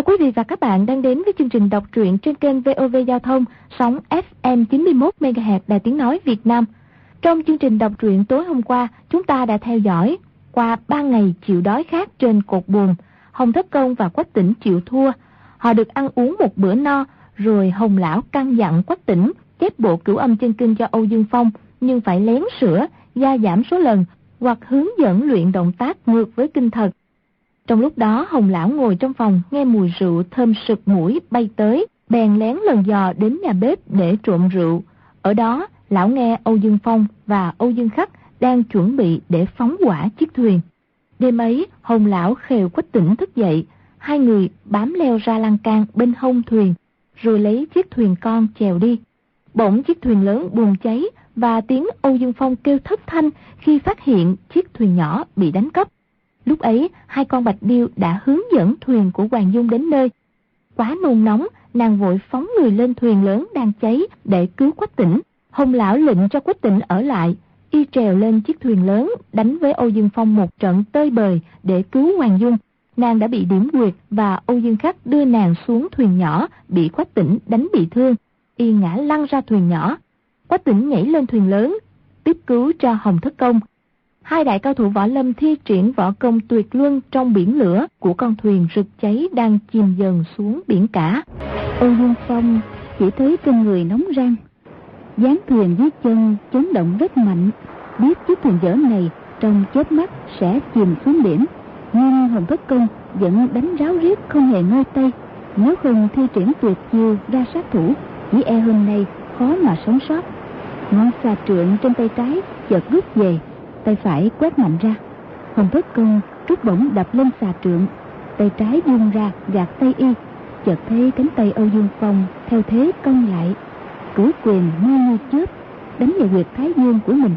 Chào quý vị và các bạn đang đến với chương trình đọc truyện trên kênh VOV Giao thông, sóng FM 91 MHz Đài Tiếng nói Việt Nam. Trong chương trình đọc truyện tối hôm qua, chúng ta đã theo dõi qua 3 ngày chịu đói khát trên cột buồm, Hồng Thất Công và Quách Tĩnh chịu thua. Họ được ăn uống một bữa no, rồi Hồng lão căn dặn Quách Tĩnh chép bộ Cửu Âm Chân Kinh cho Âu Dương Phong, nhưng phải lén sửa, gia giảm số lần hoặc hướng dẫn luyện động tác ngược với kinh thật. Trong lúc đó, Hồng lão ngồi trong phòng nghe mùi rượu thơm sực mũi bay tới, bèn lén lần dò đến nhà bếp để trộm rượu. Ở đó, lão nghe Âu Dương Phong và Âu Dương Khắc đang chuẩn bị để phóng hỏa chiếc thuyền. Đêm ấy, Hồng lão khều Quách Tĩnh thức dậy, hai người bám leo ra lan can bên hông thuyền, rồi lấy chiếc thuyền con chèo đi. Bỗng chiếc thuyền lớn bùng cháy và tiếng Âu Dương Phong kêu thất thanh khi phát hiện chiếc thuyền nhỏ bị đánh cắp. Lúc ấy, hai con bạch điêu đã hướng dẫn thuyền của Hoàng Dung đến nơi. Quá nôn nóng, nàng vội phóng người lên thuyền lớn đang cháy để cứu Quách Tĩnh. Hồng lão lệnh cho Quách Tĩnh ở lại, y trèo lên chiếc thuyền lớn đánh với Âu Dương Phong một trận tơi bời để cứu Hoàng Dung. Nàng đã bị điểm quyệt và Âu Dương Khắc đưa nàng xuống thuyền nhỏ, bị Quách Tĩnh đánh bị thương, y ngã lăn ra thuyền nhỏ. Quách Tĩnh nhảy lên thuyền lớn, tiếp cứu cho Hồng Thất Công. Hai đại cao thủ võ lâm thi triển võ công tuyệt luân trong biển lửa của con thuyền rực cháy đang chìm dần xuống biển cả. Âu Dương Phong chỉ thấy trên người nóng rang, dáng thuyền dưới chân chấn động rất mạnh, biết chiếc thuyền dở này trong chớp mắt sẽ chìm xuống biển. Nhưng Hồng Thất Công vẫn đánh ráo riết không hề ngơi tay, nếu không thi triển tuyệt chiêu ra sát thủ, chỉ e hôm nay khó mà sống sót. Ngón xà trượng trên tay trái chợt rút về, tay phải quét mạnh ra. Hồng Thất Công rút bổng đập lên xà trượng, tay trái vung ra gạt tay y, chợt thấy cánh tay Âu Dương Phong theo thế cong lại, cử quyền mau như chớp đánh vào huyệt thái dương của mình.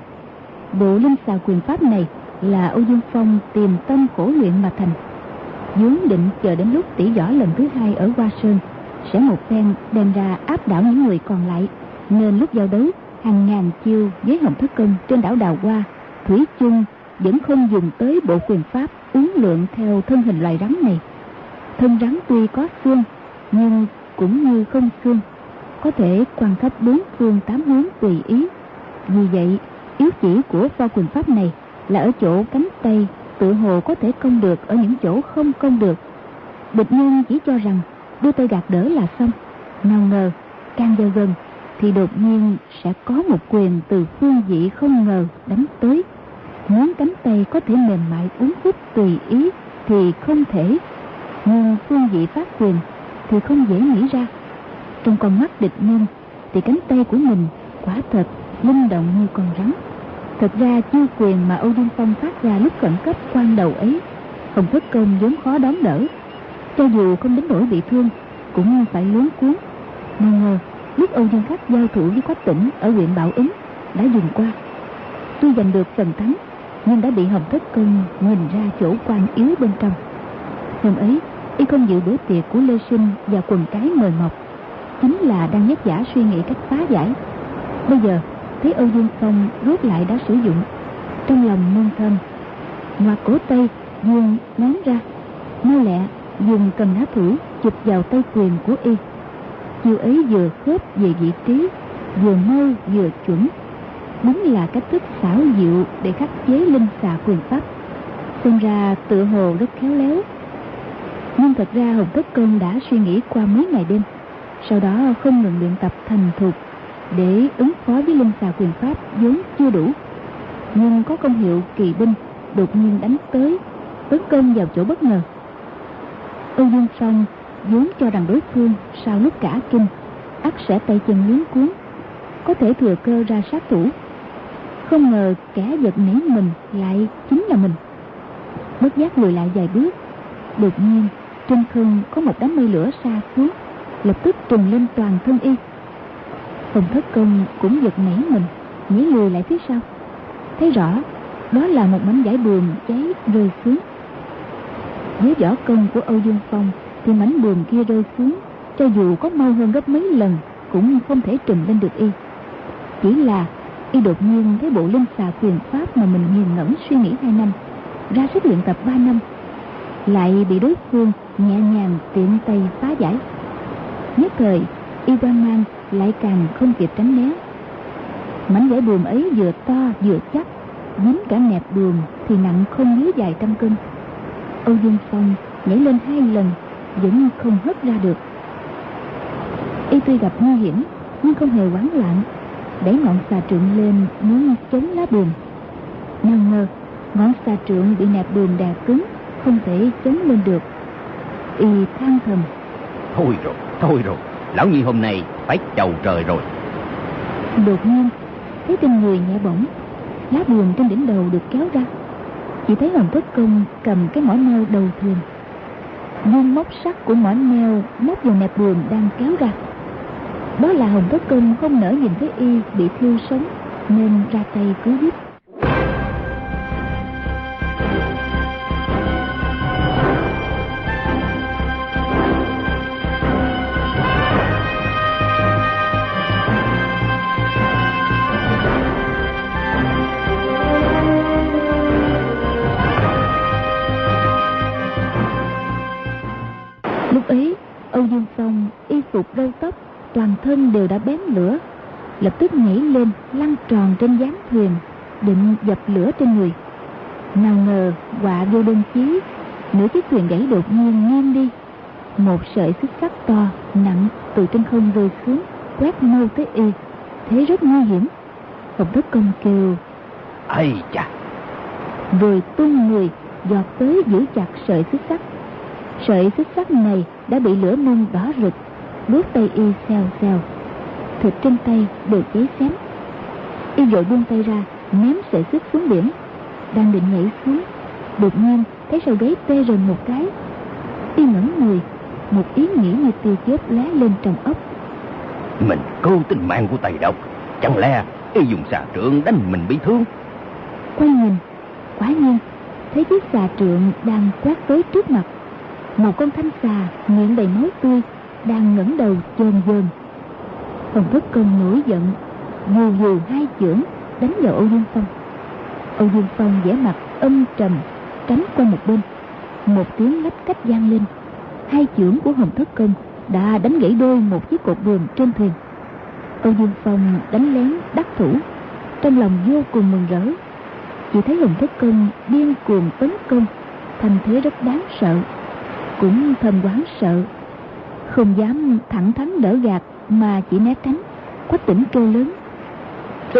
Bộ linh xà quyền pháp này là Âu Dương Phong tìm tâm khổ luyện mà thành, vốn định chờ đến lúc tỉ võ lần thứ hai ở Hoa Sơn sẽ một phen đem ra áp đảo những người còn lại, nên lúc giao đấu hàng ngàn chiêu với Hồng Thất Công trên đảo Đào Hoa, thủy chung vẫn không dùng tới bộ quyền pháp uốn lượn theo thân hình loài rắn này. Thân rắn tuy có xương nhưng cũng như không xương, có thể quan khắp bốn phương tám hướng tùy ý. Vì vậy, yếu chỉ của pho quyền pháp này là ở chỗ cánh tay tự hồ có thể công được ở những chỗ không công được. Địch nhân chỉ cho rằng đưa tay gạt đỡ là xong, nào ngờ càng vào gần thì đột nhiên sẽ có một quyền từ phương vị không ngờ đánh tới. Muốn cánh tay có thể mềm mại uốn khúc tùy ý thì không thể, nhưng phương vị phát quyền thì không dễ nghĩ ra. Trong con mắt địch nhân thì cánh tay của mình quả thật linh động như con rắn. Thật ra chiêu quyền mà Âu Dương Phong phát ra lúc khẩn cấp quan đầu ấy, Hồng Thất Công vốn khó đón đỡ, cho dù không đến nỗi bị thương cũng phải luống cuống. Nào ngờ lúc Âu Dương Khắc giao thủ với Quách Tĩnh ở huyện Bảo Ứng đã dùng qua, tuy giành được phần thắng nhưng đã bị Hồng Thất Công nhìn ra chỗ quan yếu bên trong. Hôm ấy y không dự bữa tiệc của Lê Sinh và quần cái mời mọc, chính là đang vất vả suy nghĩ cách phá giải. Bây giờ thấy Âu Dương Phong rút lại đã sử dụng, trong lòng nôn thầm, ngoặt cổ tay vuông nón ra, mau lẹ dùng cầm nã thủ chụp vào tay quyền của y. Chiêu ấy vừa khớp về vị trí, vừa mau vừa chuẩn, đúng là cách thức xảo diệu để khắc chế linh xà quyền pháp, xem ra tựa hồ rất khéo léo. Nhưng thật ra Hồng Thất Công đã suy nghĩ qua mấy ngày đêm, sau đó không ngừng luyện tập thành thục để ứng phó với linh xà quyền pháp vốn chưa đủ. Nhưng có công hiệu kỳ binh đột nhiên đánh tới, tấn công vào chỗ bất ngờ. Âu Dương Phong vốn cho rằng đối phương sau lúc cả kinh ắt sẽ tay chân luống cuống, có thể thừa cơ ra sát thủ. Không ngờ kẻ giật nảy mình lại chính là mình. Bất giác lùi lại vài bước, đột nhiên trên không có một đám mây lửa xa xuống, lập tức trùm lên toàn thân y. Hồng Thất Công cũng giật nảy mình, nhảy lùi lại phía sau, thấy rõ đó là một mảnh vải buồm cháy rơi xuống. Với võ công của Âu Dương Phong thì mảnh buồm kia rơi xuống, cho dù có mau hơn gấp mấy lần cũng không thể trùm lên được y. Chỉ là y đột nhiên thấy bộ linh xà quyền pháp mà mình nghiền ngẫm suy nghĩ 2 năm, ra sức luyện tập 3 năm, lại bị đối phương nhẹ nhàng tiện tay phá giải. Nhất thời y hoang mang, lại càng không kịp tránh né. Mảnh vải buồm ấy vừa to vừa chắc, dính cả nẹp buồm thì nặng không dưới vài trăm cân. Âu Dương Phong nhảy lên 2 lần vẫn không hất ra được. Y tuy gặp nguy hiểm nhưng không hề hoảng loạn, đẩy ngọn xà trượng lên muốn chống lá buồm. Nào ngờ ngọn xà trượng bị nẹp buồm đè cứng, không thể chống lên được. Y than thầm: Thôi rồi, lão nhi hôm nay phải chầu trời rồi. Đột nhiên thấy trên người nhẹ bỗng, lá buồm trên đỉnh đầu được kéo ra. Chỉ thấy Hồng Thất Công cầm cái mỏ neo đầu thuyền, viên móc sắt của mỏ neo móc vào nẹp buồm đang kéo ra. Đó là Hồng Thất Công không nỡ nhìn thấy y bị thiêu sống nên ra tay cứu giúp. Lúc ấy Âu Dương Phong y phục râu tóc toàn thân đều đã bén lửa, lập tức nhảy lên lăn tròn trên gián thuyền định dập lửa trên người. Nào ngờ họa vô đơn chí, nửa chiếc thuyền gãy đột nhiên nghiêng đi, một sợi xích sắt to nặng từ trên không rơi xuống quét mau tới y, thế rất nguy hiểm. Hồng Thất Công kêu: Ây chà! Rồi tung người giọt tới giữ chặt sợi xích sắt. Sợi xích sắt này đã bị lửa nung đỏ rực, đốt tay y xèo xèo, thịt trên tay đều cháy xém. Y vội buông tay ra ném sợi xích xuống biển, đang định nhảy xuống, đột nhiên thấy sau gáy tê rần một cái. Y ngẩng người, một ý nghĩ như tia chớp lóe lên trong óc: Mình cứu tính mạng của Tây Độc, chẳng lẽ y dùng xà trượng đánh mình bị thương? Quay nhìn, quả nhiên thấy chiếc xà trượng đang quét tới trước mặt. Một con thanh xà miệng đầy máu tươi đang ngẩng đầu chờn chờn. Hồng Thất Công nổi giận, vù 2 chưởng đánh vào Âu Dương Phong. Âu Dương Phong vẻ mặt âm trầm tránh qua một bên. Một tiếng lách cách vang lên, 2 chưởng của Hồng Thất Công đã đánh gãy đôi một chiếc cột buồm trên thuyền. Âu Dương Phong đánh lén đắc thủ, trong lòng vô cùng mừng rỡ. Chỉ thấy Hồng Thất Công điên cuồng tấn công, thành thế rất đáng sợ, cũng thầm hoảng sợ, không dám thẳng thắn đỡ gạt mà chỉ né tránh. Quách Tĩnh kêu lớn: Sư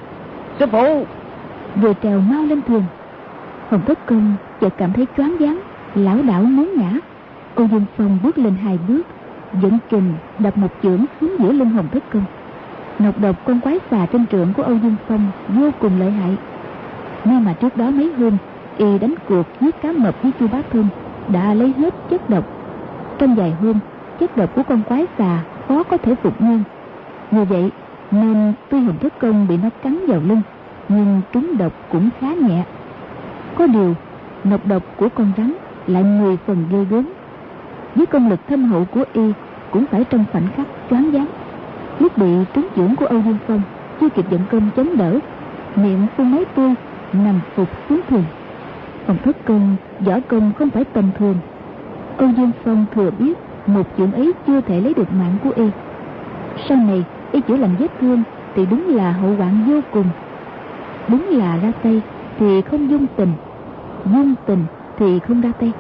phụ! Vừa trèo mau lên thuyền. Hồng Thất Công chợt cảm thấy choáng váng, lảo đảo muốn ngã. Âu Dương Phong bước lên 2 bước, dẫn kình đập một chưởng xuống giữa lưng Hồng Thất Công. Nọc độc con quái xà trên trượng của Âu Dương Phong vô cùng lợi hại. Nhưng mà trước đó mấy hôm y đánh cuộc giết cá mập với Chu Bá Thông đã lấy hết chất độc. Trong vài hôm, chất độc của con quái xà khó có thể phục nguyên. Như vậy nên tuy Hồng Thất Công bị nó cắn vào lưng, nhưng trúng độc cũng khá nhẹ. Có điều nọc độc của con rắn lại 10 phần ghê gớm. Với công lực thâm hậu của y cũng phải trong khoảnh khắc choáng váng. Lúc bị trúng chưởng của Âu Dương Phong, chưa kịp vận công chống đỡ, miệng phun máu tươi, nằm phục xuống thuyền. Hồng Thất Công võ công không phải tầm thường. Âu Dương Phong thừa biết một chưởng ấy chưa thể lấy được mạng của y. Sau này y chữa lành vết thương thì đúng là hậu hoạn vô cùng. Đúng là ra tay thì không dung tình, dung tình thì không ra tay.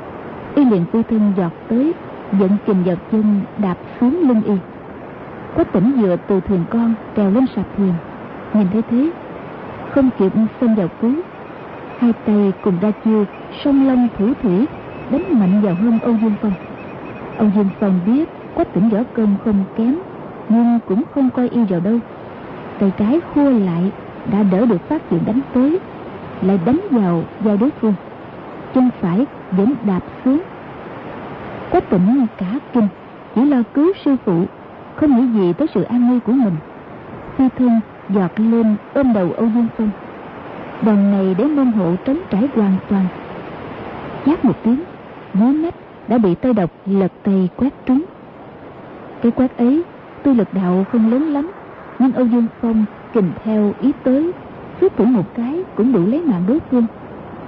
Y liền phi thân giọt tới, dẫn kình vào chân đạp xuống lưng y. Quách Tĩnh vừa từ thuyền con trèo lên sạp thuyền, nhìn thấy thế không kịp xông vào cứu, 2 tay cùng ra chiêu song long thủ thủy đánh mạnh vào hông Âu Dương Phong. Âu Dương Phong biết Quách Tĩnh võ công không kém, nhưng cũng không coi y vào đâu. Tay trái khua lại đã đỡ được phát chuyện đánh tới, lại đánh vào vai đối phương. Chân phải vẫn đạp xuống. Quách Tĩnh cả kinh, chỉ lo cứu sư phụ, không nghĩ gì tới sự an nguy của mình. Phi thân giọt lên ôm đầu Âu Dương Phong. Đòn này để môn hộ trống trải hoàn toàn. Chát một tiếng, dưới nách đã bị tay độc lật tay quét trúng. Cái quét ấy tuy lực đạo không lớn lắm, nhưng Âu Dương Phong kình theo ý tới, xuất thủ một cái cũng đủ lấy mạng đối phương.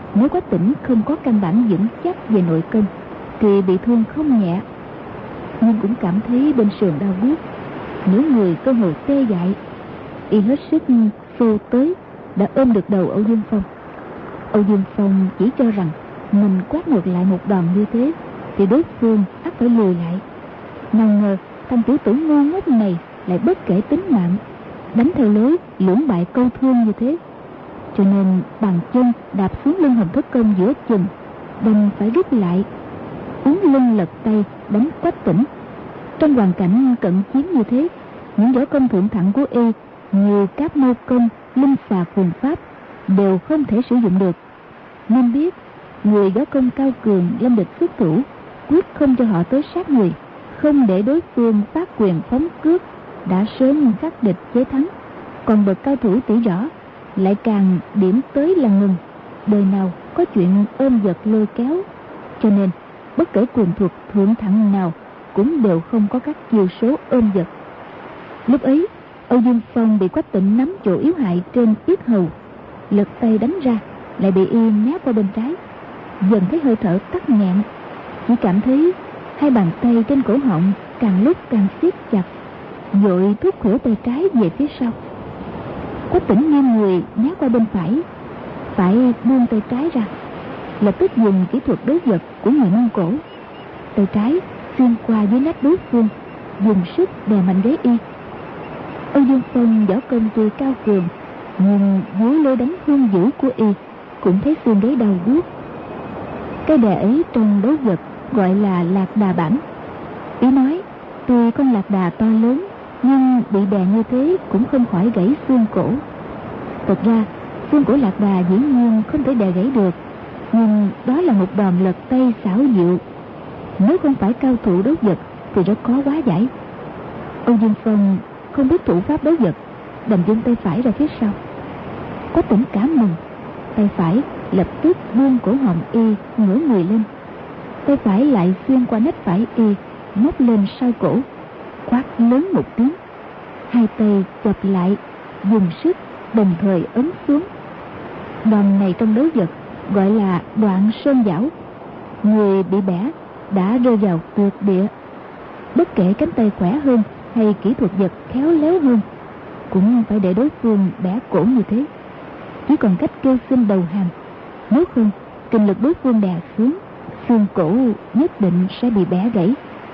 Nếu Quách Tĩnh không có căn bản vững chắc về nội công thì bị thương không nhẹ, nhưng cũng cảm thấy bên sườn đau buốt, nửa người cơ hồ tê dại. Y hết sức xô tới, đã ôm được đầu Âu Dương Phong. Âu Dương Phong chỉ cho rằng mình quát ngược lại một đòn như thế thì đối phương ắt phải lùi lại. Nào ngờ thằng tiểu tử ngu ngốc này lại bất kể tính mạng, đánh theo lối lưỡng bại câu thương như thế, cho nên bàn chân đạp xuống lưng Hồng Thất Công giữa chừng, đành phải rút lại, uốn lưng lật tay đánh Quách Tĩnh. Trong hoàn cảnh cận chiến như thế, những võ công thượng thặng của y như Cáp Mâu Công, Linh Xà Quyền Pháp đều không thể sử dụng được. Nên biết người võ công cao cường lâm địch xuất thủ, quyết không cho họ tới sát người, không để đối phương phát quyền phóng cước, đã sớm khắc địch chế thắng. Còn bậc cao thủ tỷ võ lại càng điểm tới là ngừng, đời nào có chuyện ôm giật lôi kéo, cho nên bất kể quyền thuật thượng thặng nào cũng đều không có các chiêu số ôm giật. Lúc ấy Âu Dương Phong bị Quách Tĩnh nắm chỗ yếu hại trên yết hầu, lật tay đánh ra, lại bị y nhát qua bên trái. Dần thấy hơi thở tắc nghẹn, chỉ cảm thấy hai bàn tay trên cổ họng càng lúc càng siết chặt, vội thúc khuỷu tay trái về phía sau. Quách Tĩnh nghiêng người nhát qua bên phải, phải buông tay trái ra, lập tức dùng kỹ thuật đối vật của người Mông Cổ. Tay trái xuyên qua dưới nách đối phương, dùng sức đè mạnh gáy y. Âu Dương Phong võ công tuy cao cường, nhưng dưới lối đánh hung dữ của y cũng thấy xương gáy đau buốt. Cái đè ấy trong đấu vật gọi là lạc đà bản. Ý nói tuy con lạc đà to lớn, nhưng bị đè như thế cũng không khỏi gãy xương cổ. Thật ra xương cổ lạc đà dĩ nhiên không thể đè gãy được, nhưng đó là một đòn lật tay xảo diệu, nếu không phải cao thủ đấu vật thì rất khó hóa giải. Âu Dương Phong không biết thủ pháp đấu vật, đành vươn tay phải ra phía sau. Quách Tĩnh cả mừng, tay phải lập tức buông cổ họng y, ngửa người lên, tay phải lại xuyên qua nách phải y, móc lên sau cổ, quát lớn một tiếng. Hai tay chập lại, dùng sức đồng thời ấn xuống. Đòn này trong đấu vật gọi là đoạn sơn giảo. Người bị bẻ đã rơi vào tuyệt địa, bất kể cánh tay khỏe hơn hay kỹ thuật vật khéo léo hơn, cũng phải để đối phương bẻ cổ như thế. Chỉ còn cách kêu xin đầu hàng, nếu không kinh lực đối phương đè xuống, xương cổ nhất định sẽ bị bẻ gãy.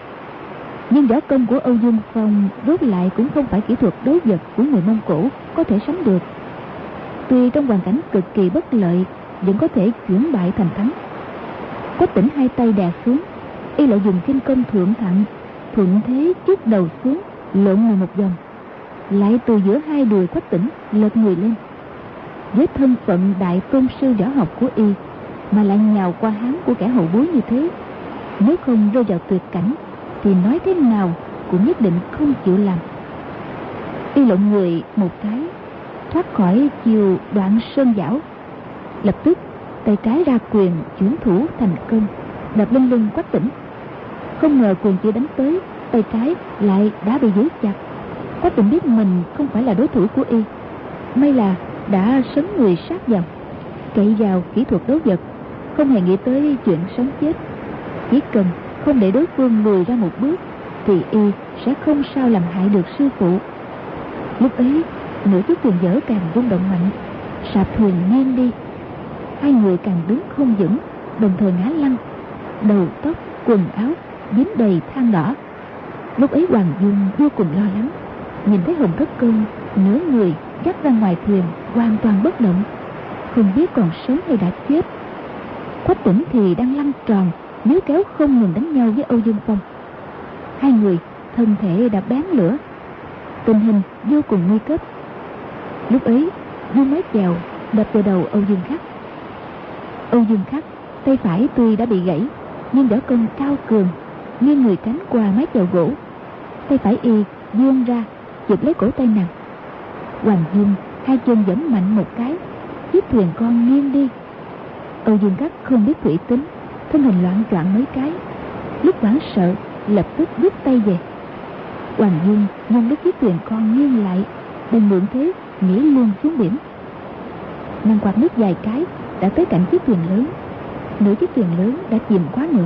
Nhưng võ công của Âu Dương Phong rốt lại cũng không phải kỹ thuật đối vật của người Mông Cổ có thể sánh được. Tuy trong hoàn cảnh cực kỳ bất lợi, vẫn có thể chuyển bại thành thắng. Quách Tĩnh hai tay đè xuống, y lại dùng khinh công thượng thặng, thuận thế chút đầu xuống, lộn người một vòng, lại từ giữa hai đùi Quách Tĩnh lật người lên. Với thân phận đại tôn sư võ học của y mà lại nhào qua háng của kẻ hậu bối như thế, nếu không rơi vào tuyệt cảnh thì nói thế nào cũng nhất định không chịu làm. Y lộn người một cái, thoát khỏi chiều đoạn sơn giảo, lập tức tay trái ra quyền chuyển thủ thành công, đập lên lưng Quách Tĩnh. Không ngờ quyền chưa đánh tới, tay trái lại đã bị giữ chặt. Quách Tĩnh biết mình không phải là đối thủ của y, may là đã sấn người sát vào, cậy vào kỹ thuật đấu vật, không hề nghĩ tới chuyện sống chết. Chỉ cần không để đối phương lùi ra một bước thì y sẽ không sao làm hại được sư phụ. Lúc ấy nửa chiếc thuyền dở càng rung động mạnh, sạp thuyền nghiêng đi, hai người càng đứng không vững, đồng thời ngã lăn, đầu tóc quần áo dính đầy than đỏ. Lúc ấy Hoàng Dung vô cùng lo lắng, nhìn thấy Hồng Thất Công nửa người dắt ra ngoài thuyền, hoàn toàn bất động, không biết còn sống hay đã chết. Quách Tĩnh thì đang lăn tròn, níu kéo không ngừng đánh nhau với Âu Dương Phong. Hai người thân thể đã bén lửa, tình hình vô cùng nguy cấp. Lúc ấy Dương mái chèo đập vào đầu Âu Dương Khắc. Âu Dương Khắc tay phải tuy đã bị gãy, nhưng võ công cao cường, nghiêng người tránh qua mái chèo gỗ. Tay phải y vươn ra chụp lấy cổ tay nàng. Hoàng Dung hai chân giẫm mạnh một cái, chiếc thuyền con nghiêng đi. Âu Dương Khắc không biết thủy tính, thân hình loạn choạng mấy cái, lúc hoảng sợ lập tức rút tay về. Hoàng Dung nhân lúc chiếc thuyền con nghiêng lại, bèn mượn thế nhảy luôn xuống biển. Nàng quạt nước vài cái đã tới cạnh chiếc thuyền lớn. Nửa chiếc thuyền lớn đã chìm quá nữa.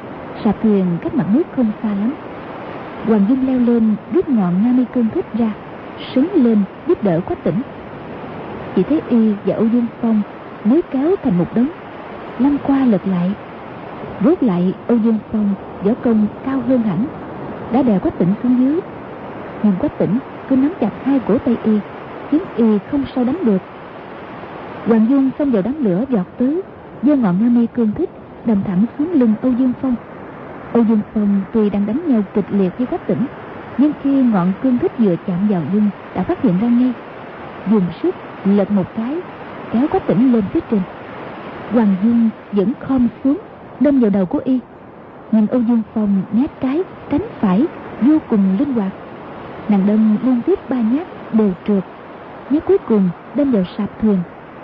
Sạp thuyền cách mặt nước không xa lắm. Hoàng Dung leo lên rút ngọn Nga Mi Cương Thích ra, sấn lên giúp đỡ Quách Tỉnh. Chỉ thấy y và Âu Dương Phong níu kéo thành một đống, lăn qua lật lại. Rốt lại Âu Dương Phong võ công cao hơn hẳn, đã đè Quách Tỉnh xuống dưới. Nhưng Quách Tỉnh cứ nắm chặt hai cổ tay y, khiến y không sao đánh được. Hoàng Dung xông vào đám lửa vọt tới, giơ ngọn Nga Mi Cương Thích đâm thẳng xuống lưng Âu Dương Phong. Âu Dương Phong tuy đang đánh nhau kịch liệt với Quách Tỉnh, nhưng khi ngọn cương thích vừa chạm vào lưng đã phát hiện ra ngay, dùng sức lật một cái kéo Quách Tỉnh lên phía trên. Hoàng Dung vẫn khom xuống đâm vào đầu của y, nhưng Âu Dương Phong né trái tránh phải vô cùng linh hoạt. Nàng đâm liên tiếp 3 nhát đều trượt, nhát cuối cùng đâm vào sạp thuyền.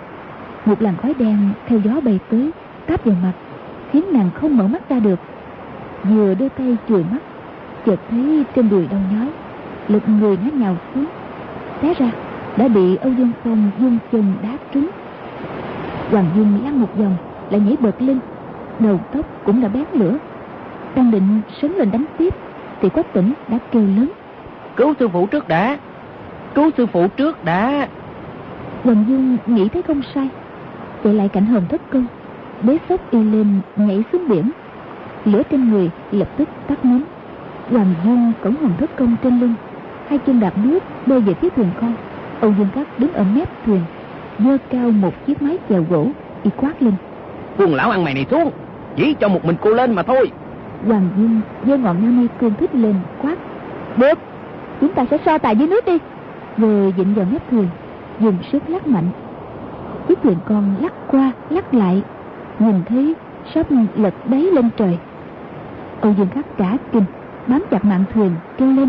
Một làn khói đen theo gió bay tới táp vào mặt, khiến nàng không mở mắt ra được. Vừa đưa tay chùi mắt, chợt thấy trên đùi đau nhói, lật người ngã nhào xuống, té ra đã bị Âu Dương Phong dung chân đá trúng. Hoàng Dung lăn một vòng lại nhảy bật lên, đầu tóc cũng đã bén lửa, đang định sấn lên đánh tiếp thì Quách Tỉnh đã kêu lớn: Cứu sư phụ trước đã, cứu sư phụ trước đã. Hoàng Dung nghĩ thấy không sai, chạy lại cạnh Hồng Thất Công, bế xốc y lên nhảy xuống biển. Lửa trên người lập tức tắt ngấm. Hoàng Dung cõng Hồng Thất Công trên lưng, hai chân đạp nước bơi về phía thuyền con. Âu Dương Cát đứng ở mép thuyền, giơ cao một chiếc mái chèo gỗ, y quát lên: Buông lão ăn mày này xuống, chỉ cho một mình cô lên mà thôi. Hoàng Dung giơ ngọn Nga Mi Cương Thích lên quát: Được, chúng ta sẽ so tài dưới nước đi. Rồi vịn vào mép thuyền, dùng sức lắc mạnh. Chiếc thuyền con lắc qua lắc lại, nhìn thấy sắp lật đáy lên trời. Âu Dương Cát cả kinh, bám chặt mạn thuyền kêu lên: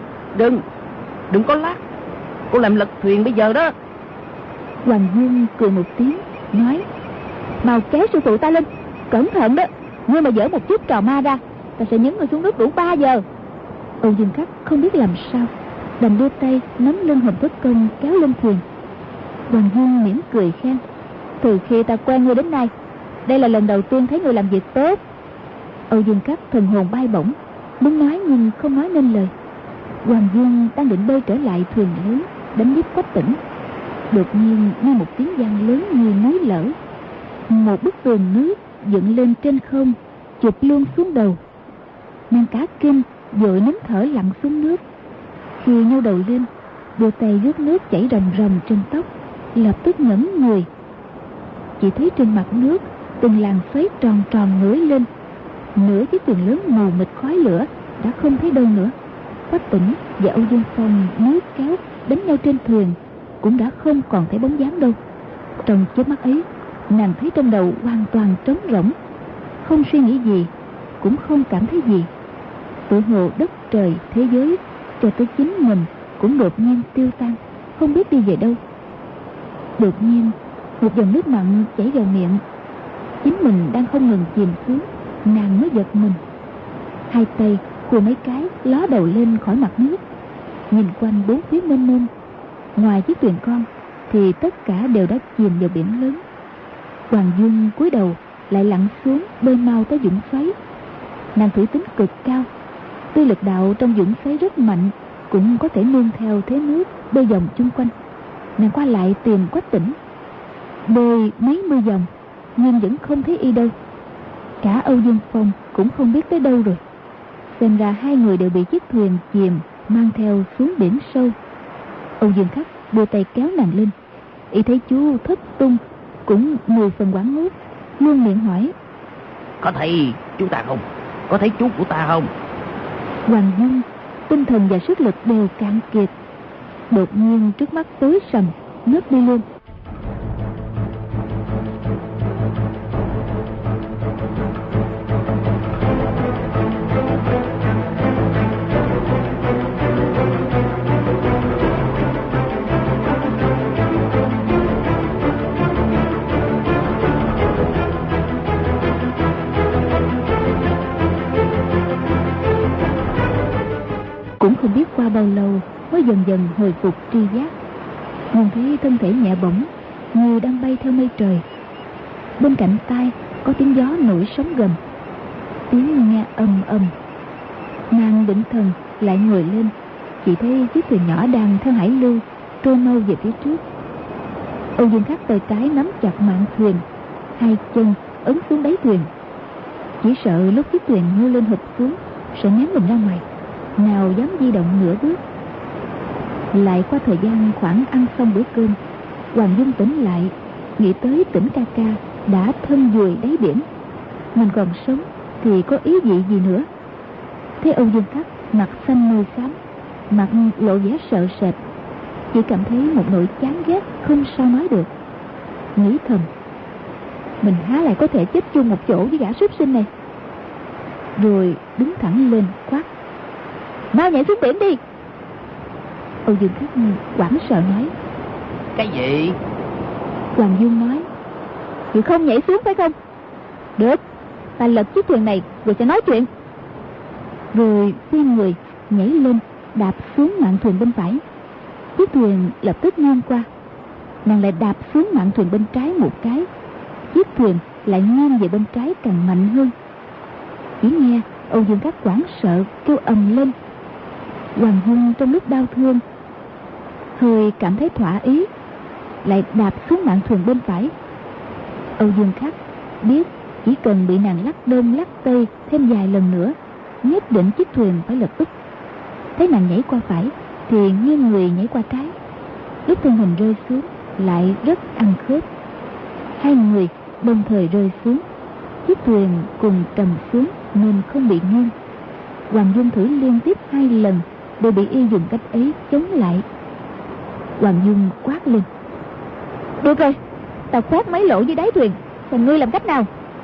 Đừng có lắc, cô làm lật thuyền bây giờ đó. Hoàng Dương cười một tiếng, nói: Mau kéo sư phụ ta lên, cẩn thận đó, ngươi mà dở một chút trò ma ra, ta sẽ nhấn ngươi xuống nước đủ 3 giờ. Âu Dương Cát không biết làm sao, đành đưa tay nắm lưng Hồng Thất Công kéo lên thuyền. Hoàng Dương mỉm cười khen: Từ khi ta quen ngươi đến nay, đây là lần đầu tiên thấy ngươi làm việc tốt. Âu Dương Cát thần hồn bay bổng, muốn nói nhưng không nói nên lời. Hoàng Dương đang định bơi trở lại thuyền lớn đánh giúp Quách Tỉnh, đột nhiên nghe một tiếng vang lớn như núi lở. Một bức tường nước dựng lên trên không, chụp luôn xuống đầu. Nàng cả kinh vội nín thở lặn xuống nước. Khi nhô đầu lên, đưa tay rút nước chảy ròng ròng trên tóc, lập tức ngẩng người. Chỉ thấy trên mặt nước từng làn xoáy tròn tròn ngửa lên. Nửa chiếc thuyền lớn mù mịt khói lửa đã không thấy đâu nữa. Quách Tỉnh và Âu Dương Phong níu kéo đánh nhau trên thuyền cũng đã không còn thấy bóng dáng đâu. Trong chớp mắt ấy, nàng thấy trong đầu hoàn toàn trống rỗng, không suy nghĩ gì, cũng không cảm thấy gì. Tự hồ đất trời thế giới cho tới chính mình cũng đột nhiên tiêu tan, không biết đi về đâu. Đột nhiên một dòng nước mặn chảy vào miệng. Chính mình đang không ngừng chìm xuống, nàng mới giật mình. Hai tay khua mấy cái ló đầu lên khỏi mặt nước, nhìn quanh bốn phía mênh mông. Ngoài chiếc thuyền con thì tất cả đều đã chìm vào biển lớn. Hoàng Dung cúi đầu lại lặn xuống bơi mau tới vũng xoáy. Nàng thủy tính cực cao, tuy lực đạo trong vũng xoáy rất mạnh, cũng có thể nương theo thế nước bơi vòng chung quanh. Nàng qua lại tìm Quách Tỉnh, bơi mấy mươi vòng nhưng vẫn không thấy y đâu. Cả Âu Dương Phong cũng không biết tới đâu rồi. Xem ra hai người đều bị chiếc thuyền chìm mang theo xuống biển sâu. Âu Dương Khắc đưa tay kéo nàng lên. Y thấy chú thất tung cũng 10 phần hoảng hốt, luôn miệng hỏi: Có thấy chú ta không? Có thấy chú của ta không? Hoàng Dung tinh thần và sức lực đều cạn kiệt, đột nhiên trước mắt tối sầm, ngất đi luôn. Cũng không biết qua bao lâu mới dần dần hồi phục tri giác. Nhưng thấy thân thể nhẹ bổng, như đang bay theo mây trời. Bên cạnh tai có tiếng gió nổi sóng gầm, tiếng nghe ầm ầm. Nàng định thần lại ngồi lên, chỉ thấy chiếc thuyền nhỏ đang theo hải lưu trôi mau về phía trước. Âu Dương Khắc tay trái nắm chặt mạn thuyền, hai chân ấn xuống đáy thuyền, chỉ sợ lúc chiếc thuyền ngư lên hụt xuống sẽ ném mình ra ngoài, nào dám di động nửa bước. Lại qua thời gian khoảng ăn xong bữa cơm, Hoàng Dung tỉnh lại, nghĩ tới Tỉnh ca ca đã thân vùi đáy biển, mình còn sống thì có ý vị gì nữa. Thấy Âu Dương Khắc mặt xanh môi xám, mặt lộ vẻ sợ sệt, chỉ cảm thấy một nỗi chán ghét không sao nói được. Nghĩ thầm, mình há lại có thể chết chung một chỗ với gã súc sinh này. Rồi đứng thẳng lên quát, mau nhảy xuống biển đi. Âu Dương Khắc hoảng sợ nói, cái gì? Hoàng Dung nói, chị không nhảy xuống phải không? Được, ta lật chiếc thuyền này rồi sẽ nói chuyện. Rồi xoay người nhảy lên, đạp xuống mạn thuyền bên phải. Chiếc thuyền lập tức ngang qua. Nàng lại đạp xuống mạn thuyền bên trái một cái, chiếc thuyền lại nghiêng về bên trái càng mạnh hơn. Chỉ nghe Âu Dương Khắc hoảng sợ kêu ầm lên. Hoàng Dung trong lúc đau thương hơi cảm thấy thỏa ý, lại đạp xuống mạn thuyền bên phải. Âu Dương Khắc biết chỉ cần bị nàng lắc đông lắc tây thêm vài lần nữa, nhất định chiếc thuyền phải lật úp. Thấy nàng nhảy qua phải thì nghiêng người nhảy qua trái, lúc thân hình rơi xuống lại rất ăn khớp. Hai người đồng thời rơi xuống, chiếc thuyền cùng trầm xuống nên không bị nghiêng. Hoàng Dung thử liên tiếp 2 lần đều bị y dùng cách ấy chống lại. Hoàng Dung quát lên, được rồi, tao khoét mấy lỗ dưới đáy thuyền, còn ngươi làm cách nào?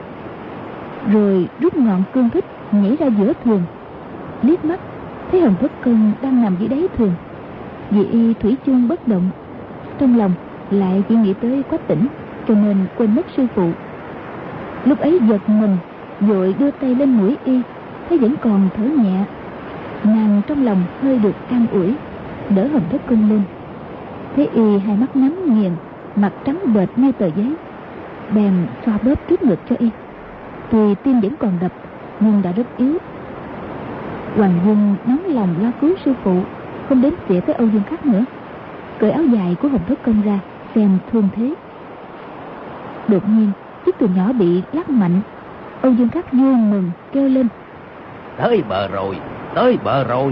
Rồi rút ngọn cương thích nhảy ra giữa thuyền. Liếc mắt thấy Hồng Thất Công đang nằm dưới đáy thuyền, vì y thủy chung bất động, trong lòng lại chỉ nghĩ tới Quách Tỉnh, cho nên quên mất sư phụ. Lúc ấy giật mình, vội đưa tay lên mũi y, thấy vẫn còn thở nhẹ. Nàng trong lòng hơi được an ủi, đỡ Hồng Thất Công lên. Thấy y hai mắt nhắm nghiền, mặt trắng bệch như tờ giấy, bèn xoa bóp trước ngực cho y. Tuy tim vẫn còn đập nhưng đã rất yếu. Hoàng Dung nóng lòng lo cứu sư phụ, không đến xỉa tới Âu Dương Khắc nữa, cởi áo dài của Hồng Thất Công ra xem thương thế. Đột nhiên chiếc thuyền nhỏ bị lắc mạnh. Âu Dương Khắc vui mừng kêu lên, tới bờ rồi, tới bờ rồi.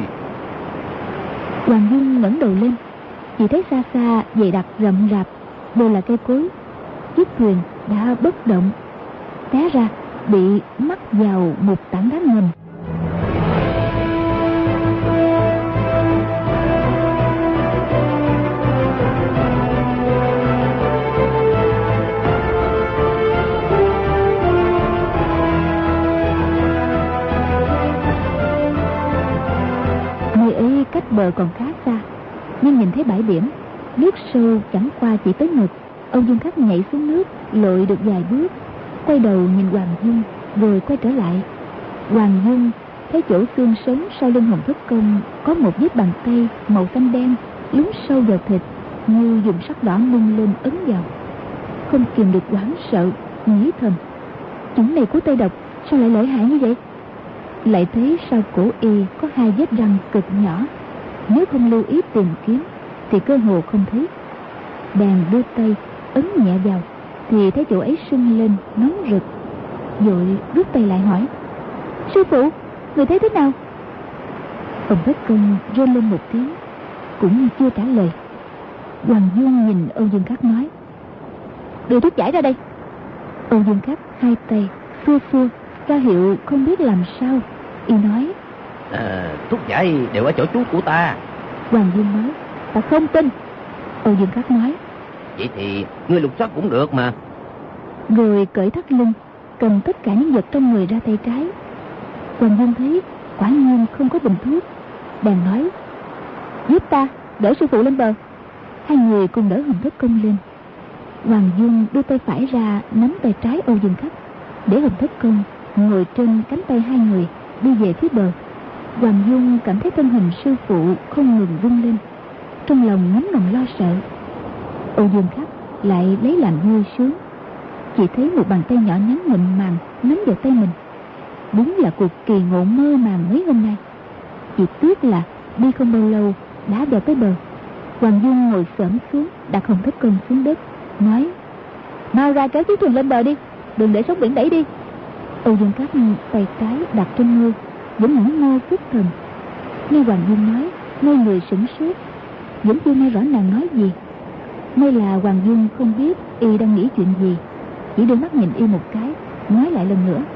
Hoàng Dung ngẩng đầu lên, chỉ thấy xa xa dày đặc rậm rạp đều là cây cối. Chiếc thuyền đã bất động, té ra bị mắc vào một tảng đá ngầm. Nơi ấy cách bờ còn khá xa, nhưng nhìn thấy bãi biển, nước sâu chẳng qua chỉ tới ngực. Âu Dương Khắc nhảy xuống nước, lội được vài bước, quay đầu nhìn Hoàng Dung, rồi quay trở lại. Hoàng Dung thấy chỗ xương sống sau lưng Hồng Thất Công có một vết bàn tay màu xanh đen lún sâu vào thịt, như dùng sắt đỏ nung lên ấn vào. Không kìm được hoảng sợ, nghĩ thầm, chủng này của Tây Độc sao lại lợi hại như vậy? Lại thấy sau cổ y có 2 vết răng cực nhỏ, nếu không lưu ý tìm kiếm thì cơ hồ không thấy. Bèn đưa tay ấn nhẹ vào thì thấy chỗ ấy sưng lên nóng rực, vội rút tay lại hỏi, sư phụ, người thấy thế nào? Hồng Thất Công rên lên một tiếng, cũng chưa trả lời. Hoàng Dung nhìn Âu Dương Khắc nói, đưa thuốc giải ra đây. Âu Dương Khắc hai tay xua xua ra hiệu không biết làm sao. Y nói, thuốc giải đều ở chỗ chú của ta. Hoàng Dung nói, ta không tin. Âu Dương Khắc nói, vậy thì ngươi lục soát cũng được mà. Rồi cởi thắt lưng, cầm tất cả những vật trong người ra tay trái. Hoàng Dung thấy quả nhiên không có bình thuốc, bèn nói, giúp ta đỡ sư phụ lên bờ. Hai người cùng đỡ Hồng Thất Công lên. Hoàng Dung đưa tay phải ra nắm tay trái Âu Dương Khắc, để Hồng Thất Công ngồi trên cánh tay hai người đi về phía bờ. Hoàng Dung cảm thấy thân hình sư phụ không ngừng rung lên, trong lòng ngấm ngầm lo sợ. Âu Dương Khắc lại lấy làm vui sướng. Chỉ thấy một bàn tay nhỏ nhắn mịn màng nắm vào tay mình. Đúng là cuộc kỳ ngộ mơ màng mấy hôm nay. Chị Tuyết là đi không bao lâu đã vào tới bờ. Hoàng Dung ngồi xổm xuống, đặt Hồng Thất Công xuống đất, nói: mau ra kéo chiếc thuyền lên bờ đi, đừng để sóng biển đẩy đi. Âu Dương Cát tay trái đặt trên môi, vẫn ngẩn ngơ xuất thần. Nghe Hoàng Dung nói, ngây người sửng sốt, vẫn chưa nghe rõ nàng nói gì. May là Hoàng Dung không biết y đang nghĩ chuyện gì, chỉ đưa mắt nhìn y một cái, nói lại lần nữa.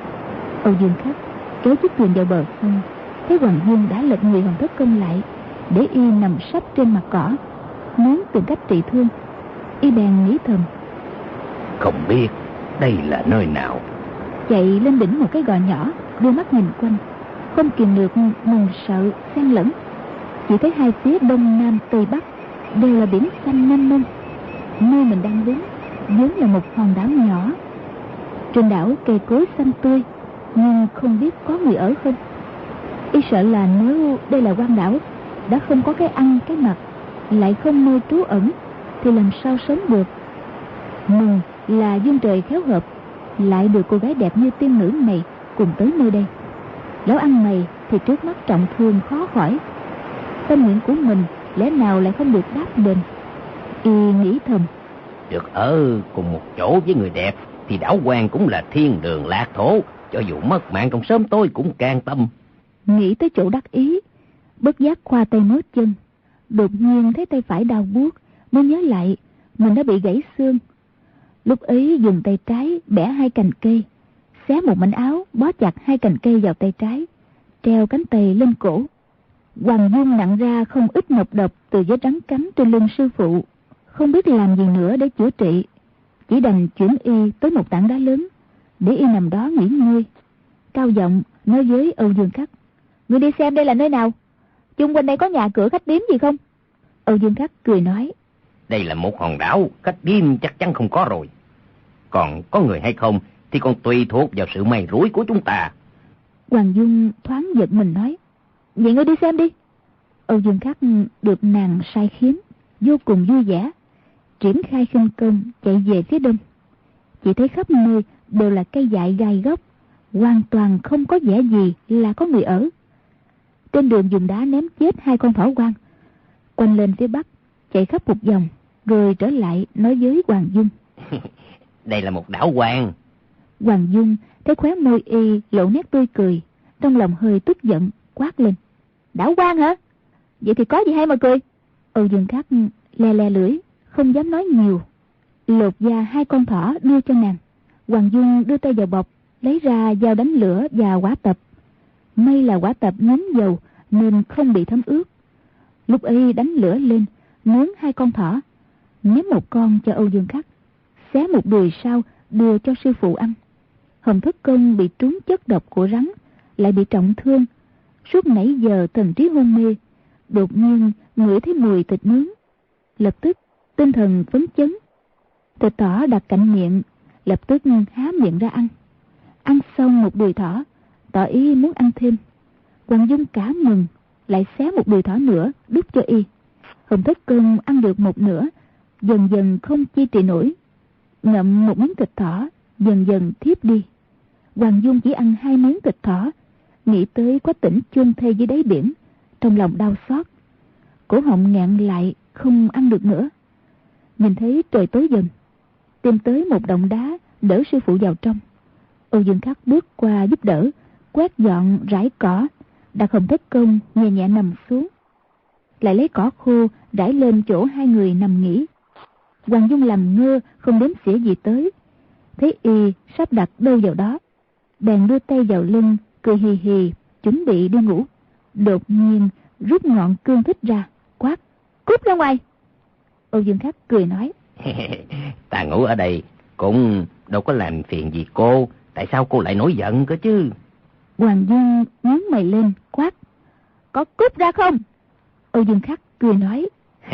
Âu Dương Cát kéo chiếc thuyền vào bờ sông, thấy Hoàng Dung đã lật người Hồng Thất Công lại, để y nằm sấp trên mặt cỏ, muốn tìm cách trị thương. Y bèn nghĩ thầm: không biết đây là nơi nào. Chạy lên đỉnh một cái gò nhỏ, đưa mắt nhìn quanh, không kìm được mừng sợ xen lẫn. Chỉ thấy hai phía đông nam tây bắc đều là biển xanh mênh mông. Nơi mình đang đứng vốn là một hòn đảo nhỏ. Trên đảo cây cối xanh tươi, nhưng không biết có người ở không. Y sợ là nếu đây là quan đảo, đã không có cái ăn cái mặc, lại không nơi trú ẩn, thì làm sao sống được. Mừng là duyên trời khéo hợp, lại được cô gái đẹp như tiên nữ này cùng tới nơi đây. Lão ăn mày thì trước mắt trọng thương khó khỏi, tâm nguyện của mình lẽ nào lại không được đáp đền. Y nghĩ thầm: được ở cùng một chỗ với người đẹp thì đảo quan cũng là thiên đường lạc thổ, cho dù mất mạng trong sớm tối cũng can tâm. Nghĩ tới chỗ đắc ý, bất giác khoa tay mót chân, đột nhiên thấy tay phải đau buốt, mới nhớ lại mình đã bị gãy xương. Lúc ấy dùng tay trái bẻ hai cành cây, xé một mảnh áo bó chặt hai cành cây vào tay trái, treo cánh tay lên cổ. Hoàng Dung nặng ra không ít nọc độc từ vết rắn cắn trên lưng sư phụ, không biết làm gì nữa để chữa trị, chỉ đành chuyển y tới một tảng đá lớn để y nằm đó nghỉ ngơi. Cao giọng nói với Âu Dương Khắc: ngươi đi xem đây là nơi nào, chung quanh đây có nhà cửa khách điếm gì không? Âu Dương Khắc cười nói: đây là một hòn đảo, khách điếm chắc chắn không có rồi. Còn có người hay không thì còn tùy thuộc vào sự may rủi của chúng ta. Hoàng Dung thoáng giật mình nói: vậy ngươi đi xem đi. Âu Dương Khắc được nàng sai khiến, vô cùng vui vẻ, triển khai khinh công chạy về phía đông. Chỉ thấy khắp nơi đều là cây dại gai góc, hoàn toàn không có vẻ gì là có người ở. Trên đường dùng đá ném chết hai con thỏ hoang. Quanh lên phía bắc, chạy khắp một vòng, rồi trở lại nói với Hoàng Dung: đây là một đảo hoang. Hoàng Dung thấy khóe môi y lộ nét tươi cười, trong lòng hơi tức giận, quát lên: đảo hoang hả? Vậy thì có gì hay mà cười? Âu Dương Khắc le le lưỡi, không dám nói nhiều, lột da hai con thỏ đưa cho nàng. Hoàng Dung đưa tay vào bọc, lấy ra dao đánh lửa và quả tập. May là quả tập nhúng dầu nên không bị thấm ướt. Lúc ấy đánh lửa lên, nướng hai con thỏ, ném một con cho Âu Dương Khắc, xé một đùi sau đưa cho sư phụ ăn. Hồng Thất Công bị trúng chất độc của rắn, lại bị trọng thương, suốt nãy giờ thần trí hôn mê, đột nhiên ngửi thấy mùi thịt nướng, lập tức tinh thần phấn chấn. Thịt thỏ đặt cạnh miệng, lập tức há miệng ra ăn. Ăn xong một đùi thỏ, tỏ ý muốn ăn thêm. Hoàng Dung cả mừng, lại xé một đùi thỏ nữa đút cho y. Hồng Thất Công ăn được một nửa, dần dần không chi trì nổi, ngậm một miếng thịt thỏ, dần dần thiếp đi. Hoàng Dung chỉ ăn hai miếng thịt thỏ, nghĩ tới Quách Tỉnh chôn thây dưới đáy biển, trong lòng đau xót, cổ họng nghẹn lại không ăn được nữa. Nhìn thấy trời tối dần, tìm tới một động đá đỡ sư phụ vào trong. Âu Dương Khắc bước qua giúp đỡ, quét dọn rải cỏ, đặt Hồng Thất Công nhẹ nhẹ nằm xuống, lại lấy cỏ khô rải lên chỗ hai người nằm nghỉ. Hoàng Dung làm ngơ không đếm xỉa gì tới, thấy y sắp đặt đâu vào đó, bèn đưa tay vào lưng, cười hì hì chuẩn bị đi ngủ. Đột nhiên rút ngọn cương thích ra, quát: cút ra ngoài! Âu Dương Khắc cười nói: ta ngủ ở đây cũng đâu có làm phiền gì cô, tại sao cô lại nổi giận cơ chứ? Hoàng Dung nhướng mày lên, quát: có cút ra không? Âu Dương Khắc cười nói: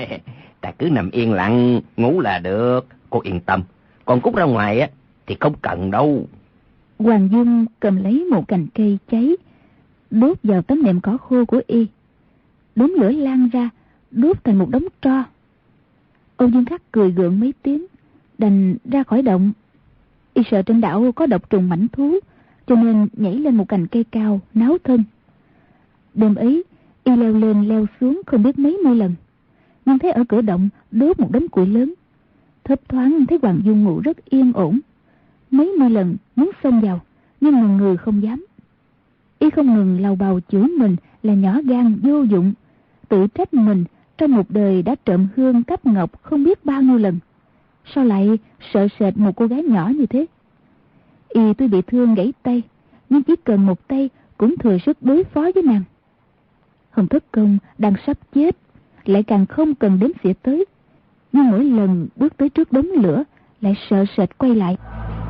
ta cứ nằm yên lặng ngủ là được, cô yên tâm, còn cút ra ngoài á thì không cần đâu. Hoàng Dung cầm lấy một cành cây cháy, đốt vào tấm nệm cỏ khô của y. Đốm lửa lan ra, đốt thành một đống tro. Âu Dương Khắc cười gượng mấy tiếng, đành ra khỏi động. Y sợ trên đảo có độc trùng mãnh thú, cho nên nhảy lên một cành cây cao náo thân. Đêm ấy y leo lên leo xuống không biết mấy mươi lần, nhưng thấy ở cửa động đốt một đống củi lớn. Thấp thoáng thấy Hoàng Dung ngủ rất yên ổn. Mấy mươi lần muốn xông vào, nhưng ngần ngừ không dám. Y không ngừng lầu bầu chửi mình là nhỏ gan vô dụng, tự trách mình trong một đời đã trộm hương cắp ngọc không biết bao nhiêu lần, sao lại sợ sệt một cô gái nhỏ như thế. Y tuy bị thương gãy tay, nhưng chỉ cần một tay cũng thừa sức đối phó với nàng. Hồng Thất Công đang sắp chết, lại càng không cần đếm xỉa tới, nhưng mỗi lần bước tới trước đống lửa lại sợ sệt quay lại.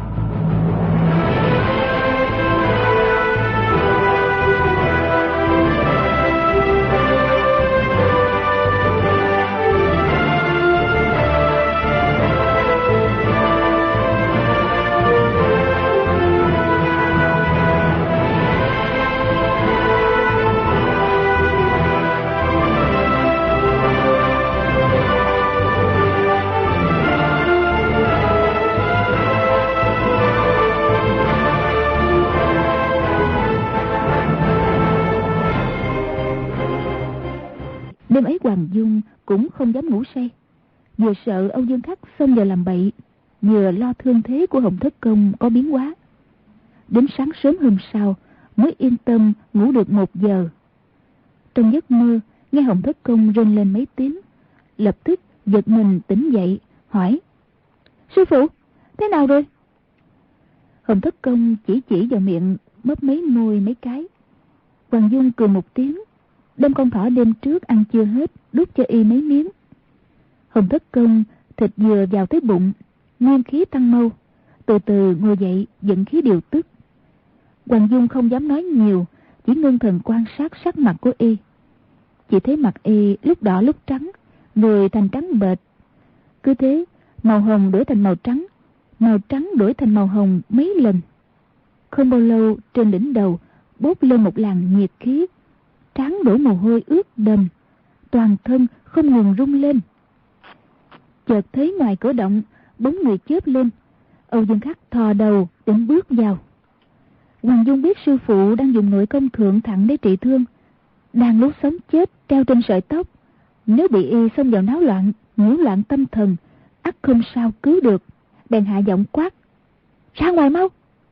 Đêm ấy Hoàng Dung cũng không dám ngủ say, vừa sợ Âu Dương Khắc xông vào làm bậy, vừa lo thương thế của Hồng Thất Công có biến hóa. Đến sáng sớm hôm sau mới yên tâm ngủ được 1 giờ. Trong giấc mơ nghe Hồng Thất Công rên lên mấy tiếng, lập tức giật mình tỉnh dậy hỏi: Sư phụ, thế nào rồi? Hồng Thất Công chỉ vào miệng mấp mấy môi mấy cái. Hoàng Dung cười một tiếng, đem con thỏ đêm trước ăn chưa hết đút cho y mấy miếng. Hồng Thất Công thịt vừa vào tới bụng, nguyên khí tăng mau, từ từ ngồi dậy dẫn khí điều tức. Hoàng Dung không dám nói nhiều, chỉ ngưng thần quan sát sắc mặt của y. Chỉ thấy mặt y lúc đỏ lúc trắng, người thành trắng bệch. Cứ thế màu hồng đổi thành màu trắng đổi thành màu hồng mấy lần. Không bao lâu trên đỉnh đầu bốc lên một làn nhiệt khí, trán đổ mồ hôi ướt đầm, toàn thân không ngừng rung lên. Chợt thấy ngoài cửa động bóng người chớp lên. Âu Dương Khắc thò đầu định bước vào. Hoàng Dung biết sư phụ đang dùng nội công thượng thặng để trị thương, đang lúc sống chết treo trên sợi tóc, nếu bị y xông vào náo loạn, nhiễu loạn tâm thần, ắt không sao cứu được, bèn hạ giọng quát: Ra ngoài mau!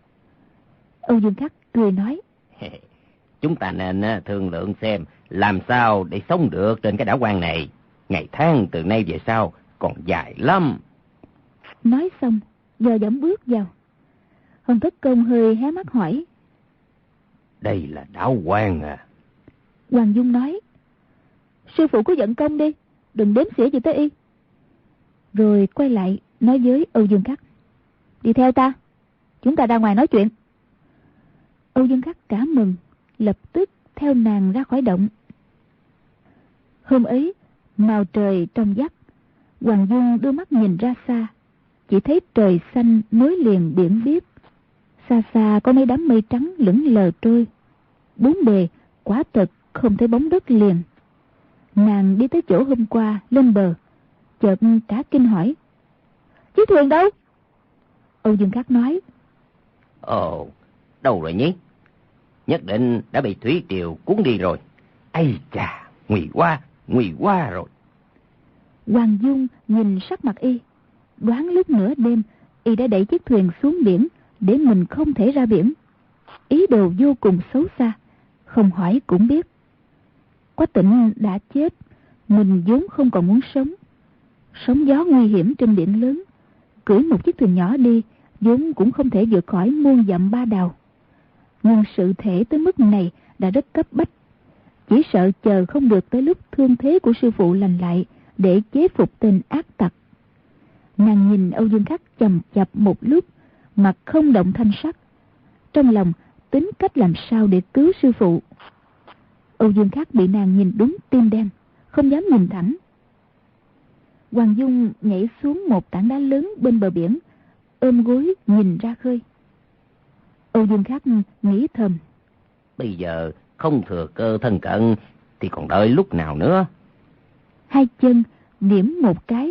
Âu Dương Khắc cười nói: Chúng ta nên thương lượng xem làm sao để sống được trên cái đảo quan này. Ngày tháng từ nay về sau còn dài lắm. Nói xong giờ giọng bước vào. Hồng Thất Công hơi hé mắt hỏi: Đây là đảo quan à? Hoàng Dung nói: Sư phụ cứ giận công đi, đừng đếm xỉa gì tới y. Rồi quay lại nói với Âu Dương Khắc: Đi theo ta, chúng ta ra ngoài nói chuyện. Âu Dương Khắc cả mừng, lập tức theo nàng ra khỏi động. Hôm ấy màu trời trong vắt, Hoàng Dung đưa mắt nhìn ra xa, chỉ thấy trời xanh nối liền biển biếc. Xa xa có mấy đám mây trắng lững lờ trôi, bốn bề quả thật không thấy bóng đất liền. Nàng đi tới chỗ hôm qua lên bờ, chợt cả kinh hỏi: Chiếc thuyền đâu? Âu Dương Khắc nói: Ồ, đâu rồi nhỉ? Nhất định đã bị thủy triều cuốn đi rồi. Ây chà, nguy quá rồi. Hoàng Dung nhìn sắc mặt y, đoán lúc nửa đêm y đã đẩy chiếc thuyền xuống biển để mình không thể ra biển. Ý đồ vô cùng xấu xa, không hỏi cũng biết. Quá Tịnh đã chết, mình vốn không còn muốn sống. Sóng gió nguy hiểm trên biển lớn, cưỡi một chiếc thuyền nhỏ đi vốn cũng không thể vượt khỏi muôn dặm ba đào. Nhưng sự thể tới mức này đã rất cấp bách, chỉ sợ chờ không được tới lúc thương thế của sư phụ lành lại để chế phục tên ác tặc. Nàng nhìn Âu Dương Khắc chằm chặp một lúc, mặt không động thanh sắc, trong lòng tính cách làm sao để cứu sư phụ. Âu Dương Khắc bị nàng nhìn đúng tim đen, không dám nhìn thẳng. Hoàng Dung nhảy xuống một tảng đá lớn bên bờ biển, ôm gối nhìn ra khơi. Âu Dương Khắc nghĩ thầm: Bây giờ không thừa cơ thân cận thì còn đợi lúc nào nữa. Hai chân niễm một cái,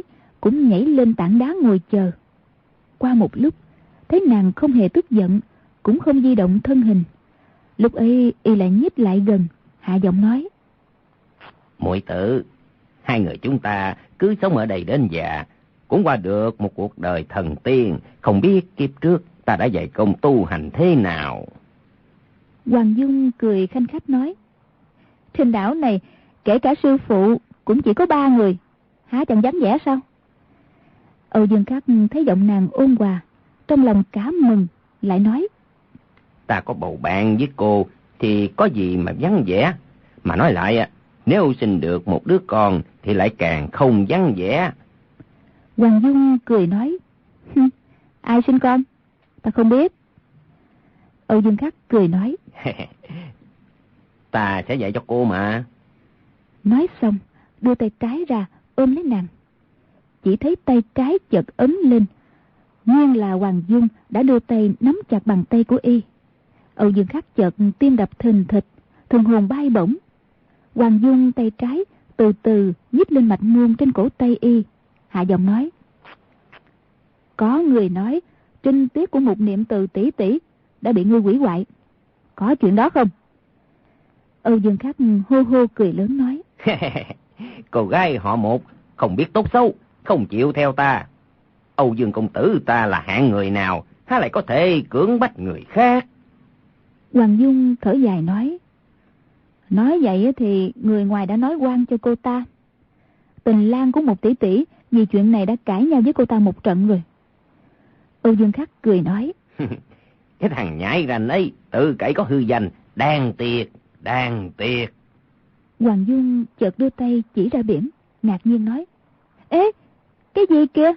cũng nhảy lên tảng đá ngồi chờ. Qua một lúc, thấy nàng không hề tức giận, cũng không di động thân hình. Lúc ấy y lại nhích lại gần, hạ giọng nói: Muội tử, hai người chúng ta cứ sống ở đây đến già, cũng qua được một cuộc đời thần tiên, không biết kiếp trước ta đã dày công tu hành thế nào. Hoàng Dung cười khanh khách nói: Trên đảo này, kể cả sư phụ cũng chỉ có 3 người, há chẳng dám vẻ sao? Âu Dương Khắc thấy giọng nàng ôn hòa, trong lòng cảm mừng, lại nói: Ta có bầu bạn với cô thì có gì mà vắng vẻ. Mà nói lại, nếu sinh được một đứa con thì lại càng không vắng vẻ. Hoàng Dung cười nói: Ai sinh con? Ta không biết. Âu Dương Khắc cười nói: Ta sẽ dạy cho cô mà. Nói xong, đưa tay trái ra ôm lấy nàng. Chỉ thấy tay trái chợt ấm lên, nguyên là Hoàng Dung đã đưa tay nắm chặt bàn tay của y. Âu Dương Khắc chợt tim đập thình thịch, thần hồn bay bổng. Hoàng Dung tay trái từ từ nhích lên mạch môn trên cổ tay y, hạ giọng nói: Có người nói trinh tiết của một niệm từ tỷ tỷ đã bị ngươi hủy hoại, có chuyện đó không? Âu Dương Khắc hô hô cười lớn nói: Cô gái họ Một không biết tốt xấu, không chịu theo ta. Âu Dương công tử ta là hạng người nào, há lại có thể cưỡng bách người khác? Hoàng Dung thở dài nói: Nói vậy thì người ngoài đã nói oan cho cô ta. Tình lang của một tỷ tỷ vì chuyện này đã cãi nhau với cô ta một trận rồi. Âu Dương Khắc cười nói: Cái thằng nhãi ranh ấy tự cậy có hư danh, đáng tiếc, đáng tiếc. Hoàng Dung chợt đưa tay chỉ ra biển, ngạc nhiên nói: Ê, cái gì kia?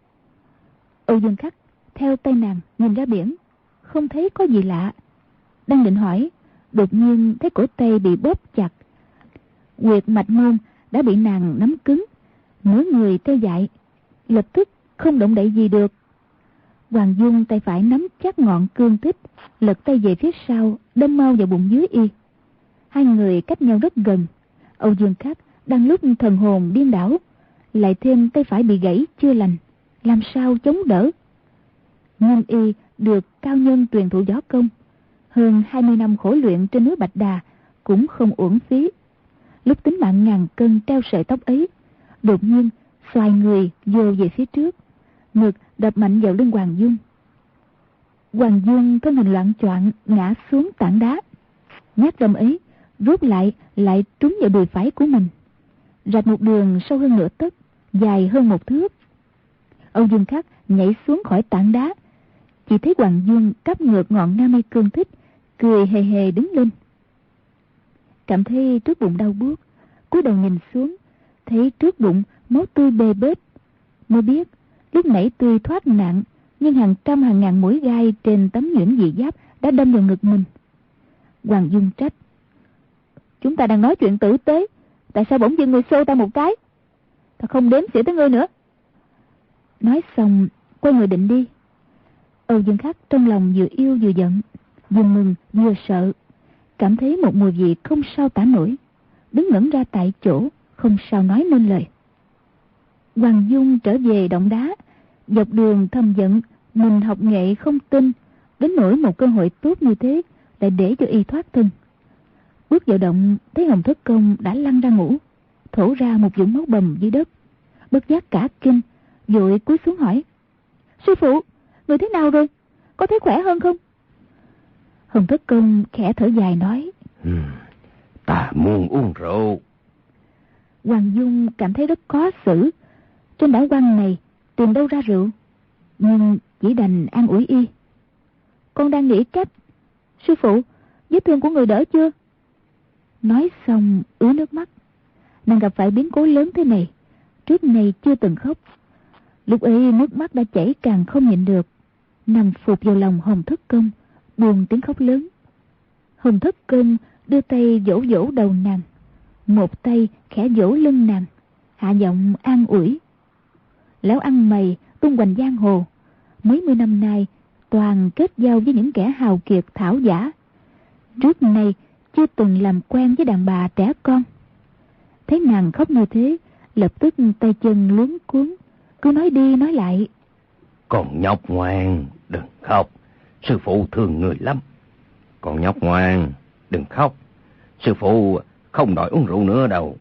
Âu Dương Khắc theo tay nàng nhìn ra biển, không thấy có gì lạ. Đang định hỏi, đột nhiên thấy cổ tay bị bóp chặt. Huyệt mạch môn đã bị nàng nắm cứng, nửa người tê dại, lập tức không động đậy gì được. Hoàng Dung tay phải nắm chắc ngọn cương tích, lật tay về phía sau, đâm mau vào bụng dưới y. Hai người cách nhau rất gần. Âu Dương Khắc đang lúc thần hồn điên đảo, lại thêm tay phải bị gãy chưa lành, làm sao chống đỡ? Nhưng y được cao nhân truyền thụ võ công, hơn 20 năm khổ luyện trên núi Bạch Đà cũng không uổng phí. Lúc tính mạng ngàn cân treo sợi tóc ấy, đột nhiên xoay người vô về phía trước, ngực đập mạnh vào lưng Hoàng Dung. Hoàng Dung thân hình loạn choạng ngã xuống tảng đá. Nhát rồng ấy rút lại trúng vào đùi phải của mình, rạch một đường sâu hơn nửa tấc, dài hơn 1 thước. Âu Dương Khắc nhảy xuống khỏi tảng đá, chỉ thấy Hoàng Dung cắp ngược ngọn nam y cương thích, cười hề hề đứng lên. Cảm thấy trước bụng đau buốt, cúi đầu nhìn xuống, thấy trước bụng máu tươi bê bết, mới biết lúc nãy tuy thoát nạn, nhưng hàng trăm hàng ngàn mũi gai trên tấm nhuyễn dị giáp đã đâm vào ngực mình. Hoàng Dung trách: Chúng ta đang nói chuyện tử tế, tại sao bỗng dưng người xô ta một cái? Ta không đếm xỉa tới ngươi nữa. Nói xong quay người định đi. Âu Dương Khắc trong lòng vừa yêu vừa giận, vừa mừng vừa sợ, cảm thấy một mùi vị không sao tả nổi, đứng ngẩn ra tại chỗ, không sao nói nên lời. Hoàng Dung trở về động đá, dọc đường thầm giận mình học nghệ không tin, đến nỗi một cơ hội tốt như thế lại để cho y thoát thân. Bước vào động thấy Hồng Thất Công đã lăn ra ngủ, thổ ra một vũng máu bầm dưới đất, bất giác cả kinh, vội cúi xuống hỏi: Sư phụ, người thế nào rồi? Có thấy khỏe hơn không? Hồng Thất Công khẽ thở dài nói: Ta muốn uống rượu. Hoàng Dung cảm thấy rất khó xử. Trên đảo Quan này tìm đâu ra rượu, nhưng chỉ đành an ủi y: Con đang nghĩ cách. Sư phụ, vết thương của người đỡ chưa? Nói xong ứa nước mắt. Nàng gặp phải biến cố lớn thế này, trước này chưa từng khóc. Lúc ấy nước mắt đã chảy càng không nhịn được, nằm phục vào lòng Hồng Thất Công, buồn tiếng khóc lớn. Hồng Thất Công đưa tay vỗ vỗ đầu nàng, một tay khẽ vỗ lưng nàng, hạ giọng an ủi. Lão ăn mày tung hoành giang hồ, mấy mươi năm nay toàn kết giao với những kẻ hào kiệt thảo giả, trước nay chưa từng làm quen với đàn bà trẻ con. Thấy nàng khóc như thế, lập tức tay chân luống cuống, cứ nói đi nói lại. Con nhóc ngoan, đừng khóc. Sư phụ thương người lắm. Con nhóc ngoan, đừng khóc. Sư phụ không đòi uống rượu nữa đâu.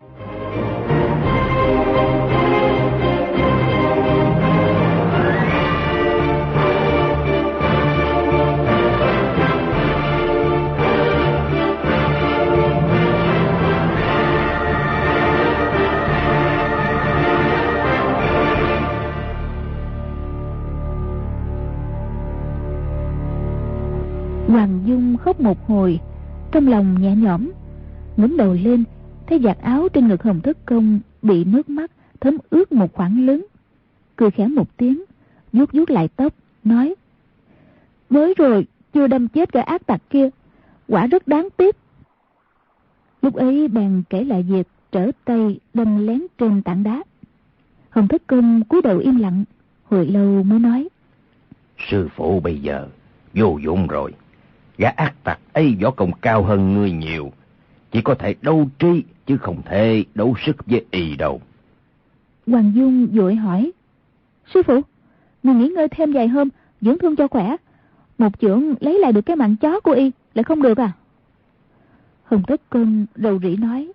Hoàng Dung khóc một hồi, trong lòng nhẹ nhõm, ngẩng đầu lên thấy vạt áo trên ngực Hồng Thất Công bị nước mắt thấm ướt một khoảng lớn, cười khẽ một tiếng, vuốt vuốt lại tóc, nói: mới rồi chưa đâm chết gã ác tặc kia, quả rất đáng tiếc. Lúc ấy bèn kể lại việc trở tay đâm lén trên tảng đá. Hồng Thất Công cúi đầu im lặng, hồi lâu mới nói: sư phụ bây giờ vô dụng rồi. Gã ác tặc ấy võ công cao hơn ngươi nhiều, chỉ có thể đấu trí chứ không thể đấu sức với y đâu. Hoàng Dung vội hỏi: sư phụ, người nghỉ ngơi thêm vài hôm, dưỡng thương cho khỏe, một chưởng lấy lại được cái mạng chó của y lại không được à? Hồng Thất Công rầu rĩ nói: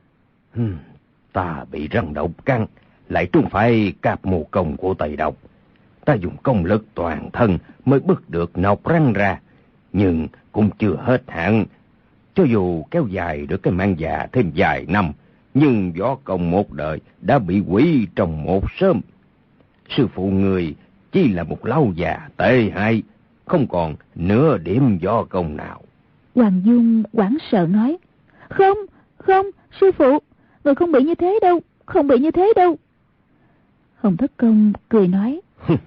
ta bị rắn độc cắn, lại trúng phải cạp mồ công của Tây Độc. Ta dùng công lực toàn thân mới bứt được nọc răng ra, nhưng cũng chưa hết hạn. Cho dù kéo dài được cái mạng già thêm vài năm, nhưng võ công một đời đã bị hủy trong một sớm. Sư phụ người chỉ là một lão già tệ hại, không còn nửa điểm võ công nào. Hoàng Dung hoảng sợ nói: không, sư phụ, người không bị như thế đâu, không bị như thế đâu. Hồng Thất Công cười nói: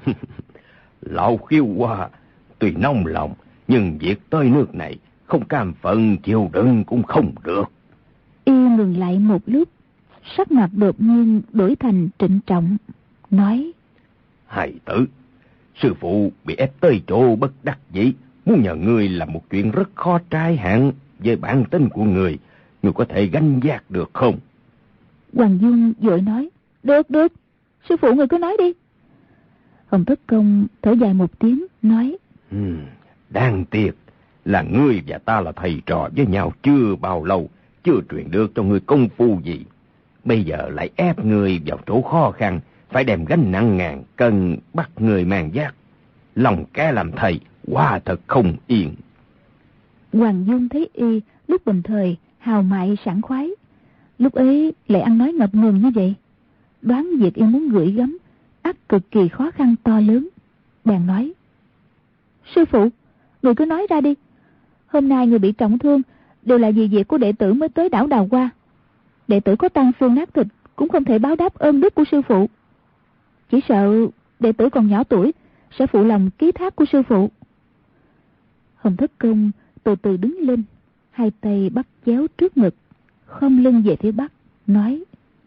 lão khiêu hoa tuy nông lòng, nhưng việc tới nước này không cam phận chịu đựng cũng không được. Y ngừng lại một lúc, sắc mặt đột nhiên đổi thành trịnh trọng, nói: hài tử, sư phụ bị ép tới chỗ bất đắc dĩ, muốn nhờ ngươi làm một chuyện rất khó trai hạn với bản tính của người có thể gánh vác được không? Hoàng Dung vội nói: được, sư phụ người cứ nói đi. Hồng Thất Công thở dài một tiếng, nói: đáng tiếc là ngươi và ta là thầy trò với nhau chưa bao lâu, chưa truyền được cho ngươi công phu gì. Bây giờ lại ép ngươi vào chỗ khó khăn, phải đem gánh nặng ngàn cân bắt người mang vác. Lòng kẻ làm thầy quả thật không yên. Hoàng Dung thấy y lúc bình thời hào mại sảng khoái, lúc ấy lại ăn nói ngập ngừng như vậy, đoán việc y muốn gửi gắm ắt cực kỳ khó khăn to lớn, bèn nói: sư phụ, người cứ nói ra đi. Hôm nay người bị trọng thương đều là vì việc của đệ tử mới tới đảo Đào Hoa. Đệ tử có tan xương nát thịt cũng không thể báo đáp ơn đức của sư phụ. Chỉ sợ đệ tử còn nhỏ tuổi sẽ phụ lòng ký thác của sư phụ. Hồng Thất Công từ từ đứng lên, hai tay bắt chéo trước ngực, khom lưng về phía bắc, nói: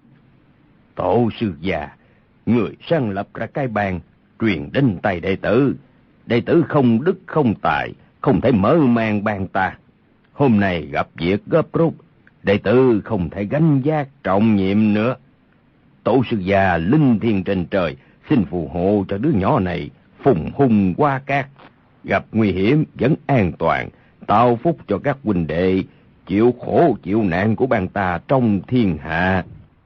tổ sư già, người sáng lập ra cái bàn truyền đến tay đệ tử. Đệ tử không đức không tài, không thể mở mang bàn ta. Hôm nay gặp việc gấp rút, đệ tử không thể gánh vác trọng nhiệm nữa. Tổ sư già linh thiêng trên trời, xin phù hộ cho đứa nhỏ này phùng hùng qua cát, gặp nguy hiểm vẫn an toàn, tạo phúc cho các huynh đệ chịu khổ chịu nạn của bàn ta trong thiên hạ.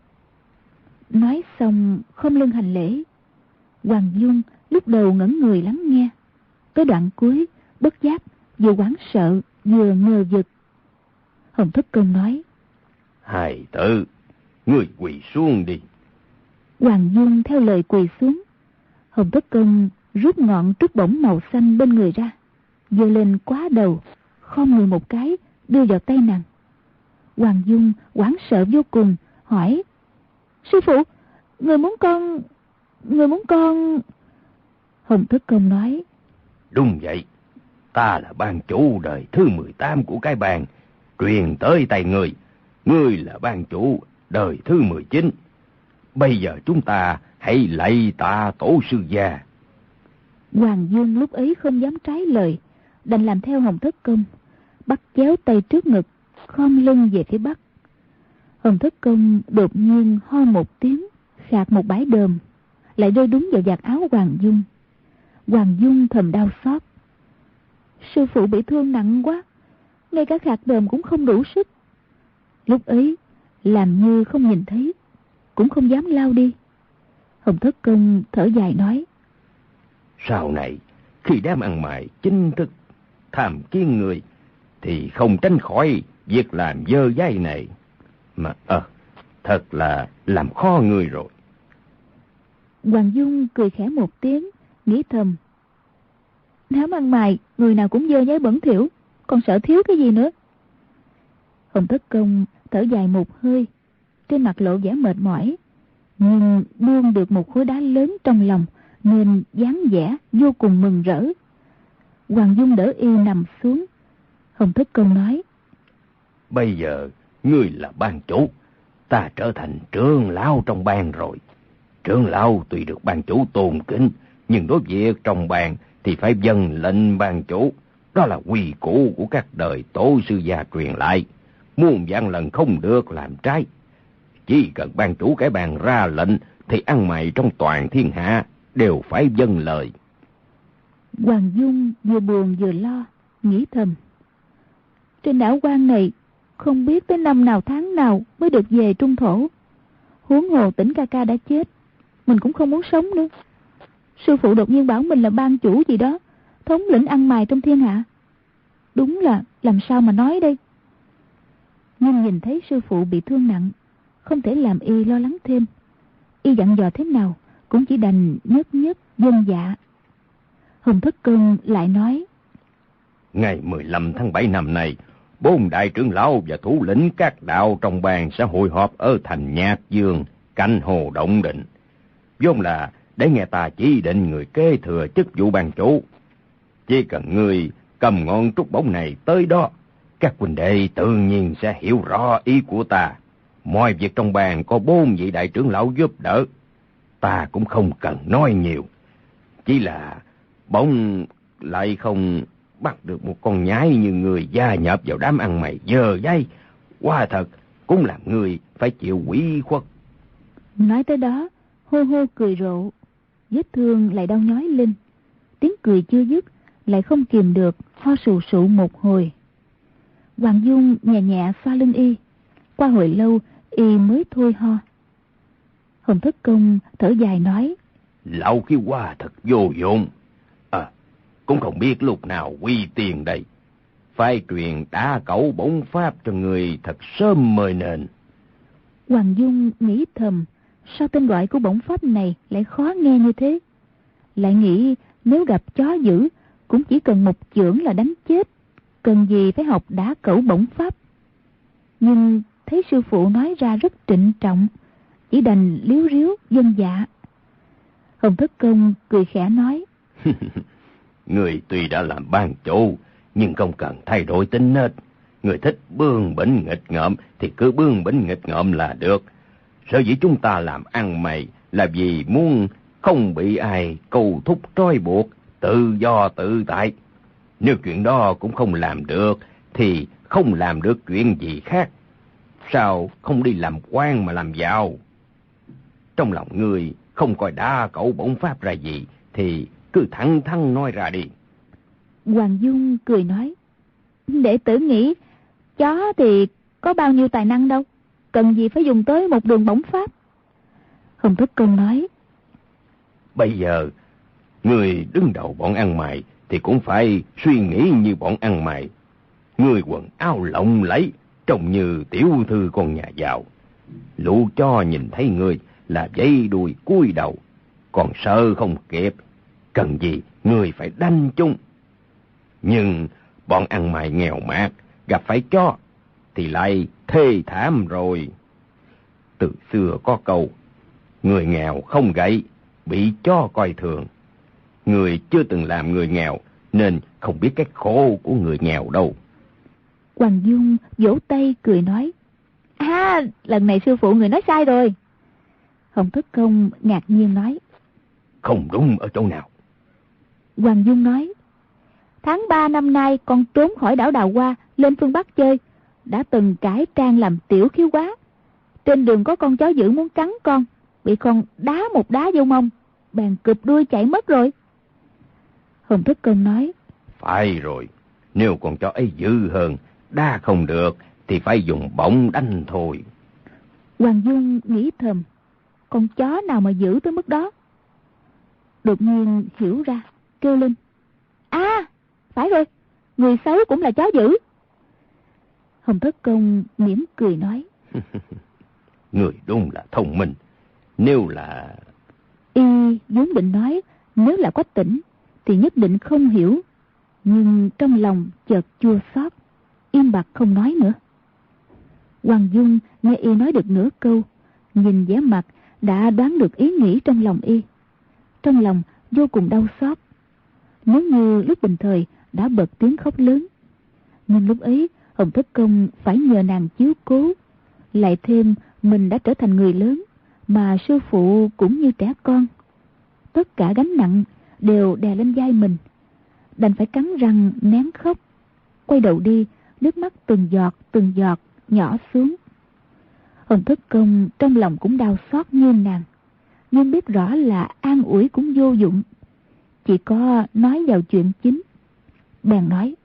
Nói xong khom lưng hành lễ. Hoàng Dung lúc đầu ngẩn người lắng nghe, tới đoạn cuối bất giác vừa hoảng sợ vừa ngờ vực. Hồng Thất Công nói: hài tử, ngươi quỳ xuống đi. Hoàng Dung theo lời quỳ xuống. Hồng Thất Công rút ngọn trúc bổng màu xanh bên người ra, giơ lên quá đầu, khom người một cái đưa vào tay nàng. Hoàng Dung hoảng sợ vô cùng, hỏi: sư phụ, người muốn con... Hồng Thất Công nói: đúng vậy, ta là ban chủ đời thứ 18 của cái bàn, truyền tới tay người. Ngươi là ban chủ đời thứ 19. Bây giờ chúng ta hãy lạy tạ tổ sư già. Hoàng Dương lúc ấy không dám trái lời, đành làm theo Hồng Thất Công, bắt chéo tay trước ngực, khom lưng về phía bắc. Hồng Thất Công đột nhiên ho một tiếng, khạc một bãi đờm, lại rơi đúng vào vạt áo Hoàng Dung. Hoàng Dung thầm đau xót. Sư phụ bị thương nặng quá, ngay cả khạc đờm cũng không đủ sức. Lúc ấy làm như không nhìn thấy, cũng không dám lao đi. Hồng Thất Công thở dài nói: Sau này khi đám ăn mày chính thức tham kiến người thì không tránh khỏi việc làm dơ dây này. Mà thật là làm khó người rồi. Hoàng Dung cười khẽ một tiếng, nghĩ thầm: đám ăn mày người nào cũng dơ giấy bẩn thỉu, còn sợ thiếu cái gì nữa. Hồng Thất Công thở dài một hơi, trên mặt lộ vẻ mệt mỏi, nhưng buông được một khối đá lớn trong lòng, nên dáng vẻ vô cùng mừng rỡ. Hoàng Dung đỡ y nằm xuống. Hồng Thất Công nói: Bây giờ ngươi là ban chủ, ta trở thành trưởng lão trong bang rồi. Trưởng lão tuy được ban chủ tôn kính, nhưng đối việc trong bang thì phải dâng lệnh ban chủ. Đó là quy củ của các đời tổ sư gia truyền lại, muôn vạn lần không được làm trái. Chỉ cần ban chủ cái bàn ra lệnh thì ăn mày trong toàn thiên hạ đều phải vâng lời. Hoàng Dung vừa buồn vừa lo, nghĩ thầm: trên đảo quan này không biết tới năm nào tháng nào mới được về trung thổ. Huống hồ Tỉnh ca ca đã chết, mình cũng không muốn sống nữa. Sư phụ đột nhiên bảo mình là ban chủ gì đó, thống lĩnh ăn mày trong thiên hạ. Đúng là làm sao mà nói đây. Nhưng nhìn thấy sư phụ bị thương nặng, không thể làm y lo lắng thêm. Y dặn dò thế nào cũng chỉ đành nhất vâng dạ. Hồng Thất Công lại nói: Ngày 15 tháng 7 năm nay, 4 đại trưởng lão và thủ lĩnh các đạo trong bang sẽ hội họp ở thành Nhạc Dương, cạnh hồ Động Định. Vốn là để nghe ta chỉ định người kế thừa chức vụ ban chủ. Chỉ cần người cầm ngọn trúc bổng này tới đó, các huynh đệ tự nhiên sẽ hiểu rõ ý của ta. Mọi việc trong bang có 4 vị đại trưởng lão giúp đỡ, ta cũng không cần nói nhiều. Chỉ là bỗng lại không bắt được một con nhái như người gia nhập vào đám ăn mày dơ dây. Quả thật cũng làm người phải chịu ủy khuất. Nói tới đó, hô hô cười rộ, vết thương lại đau nhói lên. Tiếng cười chưa dứt, lại không kìm được, ho sù sụ một hồi. Hoàng Dung nhẹ nhẹ xoa lưng y. Qua hồi lâu, y mới thôi ho. Hồng Thất Công thở dài nói: Lão khí hoa thật vô dụng. Cũng không biết lúc nào quy tiền đây. Phải truyền đá cẩu bổn pháp cho người thật sớm mới nên. Hoàng Dung nghĩ thầm, sao tên gọi của bổn pháp này lại khó nghe như thế. Lại nghĩ nếu gặp chó dữ cũng chỉ cần một chưởng là đánh chết, cần gì phải học đá cẩu bổn pháp. Nhưng thấy sư phụ nói ra rất trịnh trọng, chỉ đành líu ríu vâng dạ. Hồng Thất Công cười khẽ nói: Người tuy đã làm ban chủ, nhưng không cần thay đổi tính nết. Người thích bướng bỉnh nghịch ngợm thì cứ bướng bỉnh nghịch ngợm là được. Sở dĩ chúng ta làm ăn mày là vì muốn không bị ai cầu thúc trói buộc, tự do tự tại. Nếu chuyện đó cũng không làm được thì không làm được chuyện gì khác. Sao không đi làm quan mà làm giàu? Trong lòng người không coi đa cẩu bổn pháp ra gì thì cứ thẳng thắn nói ra đi. Hoàng Dung cười nói: đệ tử nghĩ chó thì có bao nhiêu tài năng đâu, cần gì phải dùng tới một đường bổng pháp. Hồng Thất Công nói: Bây giờ người đứng đầu bọn ăn mày thì cũng phải suy nghĩ như bọn ăn mày. Người quần áo lộng lẫy, trông như tiểu thư con nhà giàu. Lũ chó nhìn thấy người là dây đuôi cúi đầu, còn sợ không kịp. Cần gì người phải đánh chung. Nhưng bọn ăn mày nghèo mạt gặp phải chó thì lại thê thảm rồi. Từ xưa có câu: người nghèo không gậy, bị chó coi thường. Người chưa từng làm người nghèo nên không biết cái khổ của người nghèo đâu. Hoàng Dung vỗ tay cười nói: lần này sư phụ người nói sai rồi. Hồng Thất Công ngạc nhiên nói: Không đúng ở chỗ nào? Hoàng Dung nói: tháng 3 năm nay con trốn khỏi đảo Đào Hoa lên phương Bắc chơi, đã từng cải trang làm tiểu khiếu quá. Trên đường có con chó dữ muốn cắn con, bị con đá một đá vô mông, bèn cụp đuôi chạy mất rồi. Hồng Thất Công nói: Phải rồi, nếu còn chó ấy dữ hơn, đá không được thì phải dùng bổng đánh thôi. Hoàng Dung nghĩ thầm, con chó nào mà dữ tới mức đó. Đột nhiên hiểu ra, kêu lên: À, phải rồi, người xấu cũng là chó dữ. Hồng Thất Công mỉm cười nói: Người đúng là thông minh. Nếu là... Y vốn định nói nếu là Quách Tỉnh thì nhất định không hiểu, nhưng trong lòng chợt chua xót, im bặt không nói nữa. Hoàng Dung nghe Y nói được nửa câu, nhìn vẻ mặt đã đoán được ý nghĩ trong lòng Y. Trong lòng vô cùng đau xót. Nếu như lúc bình thời đã bật tiếng khóc lớn, nhưng lúc ấy Hồng Thất Công phải nhờ nàng chiếu cố, lại thêm mình đã trở thành người lớn, mà sư phụ cũng như trẻ con. Tất cả gánh nặng đều đè lên vai mình, đành phải cắn răng nén khóc. Quay đầu đi, nước mắt từng giọt nhỏ xuống. Hồng Thất Công trong lòng cũng đau xót như nàng, nhưng biết rõ là an ủi cũng vô dụng, chỉ có nói vào chuyện chính. Bèn nói: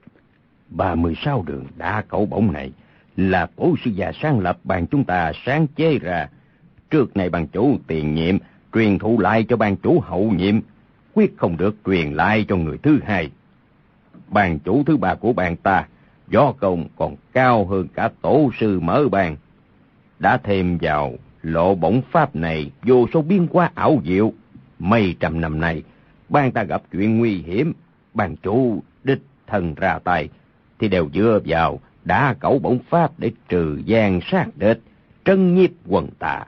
36 đường đá cẩu bổng này là cổ sư già sáng lập bàn chúng ta sáng chế ra. Trước này bàn chủ tiền nhiệm truyền thụ lại cho bàn chủ hậu nhiệm, quyết không được truyền lại cho người thứ hai. Bàn chủ thứ ba của bàn ta, võ công còn cao hơn cả tổ sư mở bàn. Đã thêm vào lộ bổng pháp này vô số biến hóa ảo diệu. Mấy trăm năm nay, bàn ta gặp chuyện nguy hiểm, bàn chủ đích thân ra tay thì đều dựa vào đá cẩu bổng pháp để trừ gian sát địch, trấn nhiếp quần tà.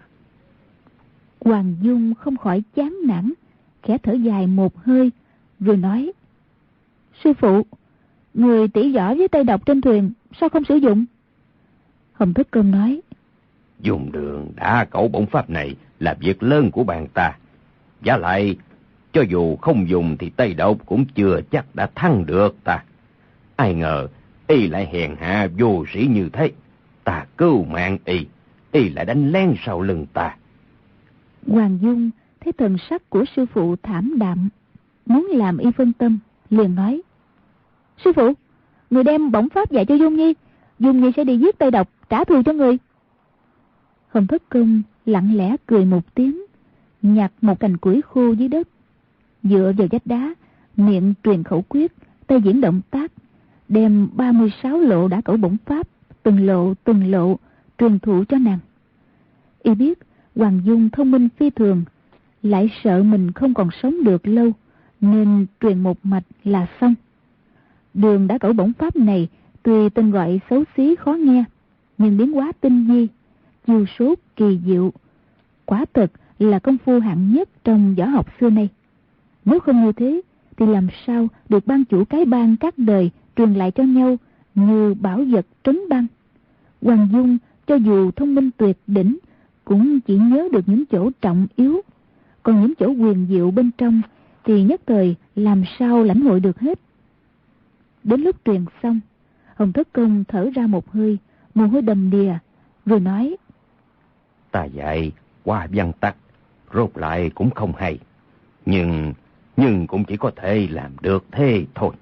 Hoàng Dung không khỏi chán nản, khẽ thở dài một hơi, rồi nói: Sư phụ, người tỉ võ với tay độc trên thuyền, sao không sử dụng? Hồng Thất Công nói: Dùng đường đá cẩu bổng pháp này là việc lớn của bàn ta. Và lại, cho dù không dùng thì tay độc cũng chưa chắc đã thắng được ta. Ai ngờ, y lại hèn hạ vô sĩ như thế. Ta cứu mạng y lại đánh lén sau lưng ta. Hoàng Dung thấy thần sắc của sư phụ thảm đạm, muốn làm Y phân tâm, liền nói: Sư phụ, người đem bổng pháp dạy cho Dung Nhi sẽ đi giết tay độc trả thù cho người. Hồng Thất Công lặng lẽ cười một tiếng, nhặt một cành củi khô dưới đất, dựa vào vách đá, miệng truyền khẩu quyết, tay diễn động tác, đem 36 lộ đả cẩu bổng pháp từng lộ truyền thụ cho nàng. Y biết Hoàng Dung thông minh phi thường, lại sợ mình không còn sống được lâu, nên truyền một mạch là xong. Đường đả cẩu bổng pháp này tuy tên gọi xấu xí khó nghe, nhưng biến hóa tinh vi, chiêu số kỳ diệu, quả thực là công phu hạng nhất trong võ học xưa nay. Nếu không như thế thì làm sao được ban chủ cái bang các đời truyền lại cho nhau như bảo vật trấn băng. Hoàng Dung cho dù thông minh tuyệt đỉnh, cũng chỉ nhớ được những chỗ trọng yếu, còn những chỗ huyền diệu bên trong thì nhất thời làm sao lãnh hội được hết. Đến lúc truyền xong, Hồng Thất Công thở ra một hơi, mồ hôi đầm đìa, rồi nói: Ta dạy qua văn tắc, rốt lại cũng không hay, nhưng cũng chỉ có thể làm được thế thôi.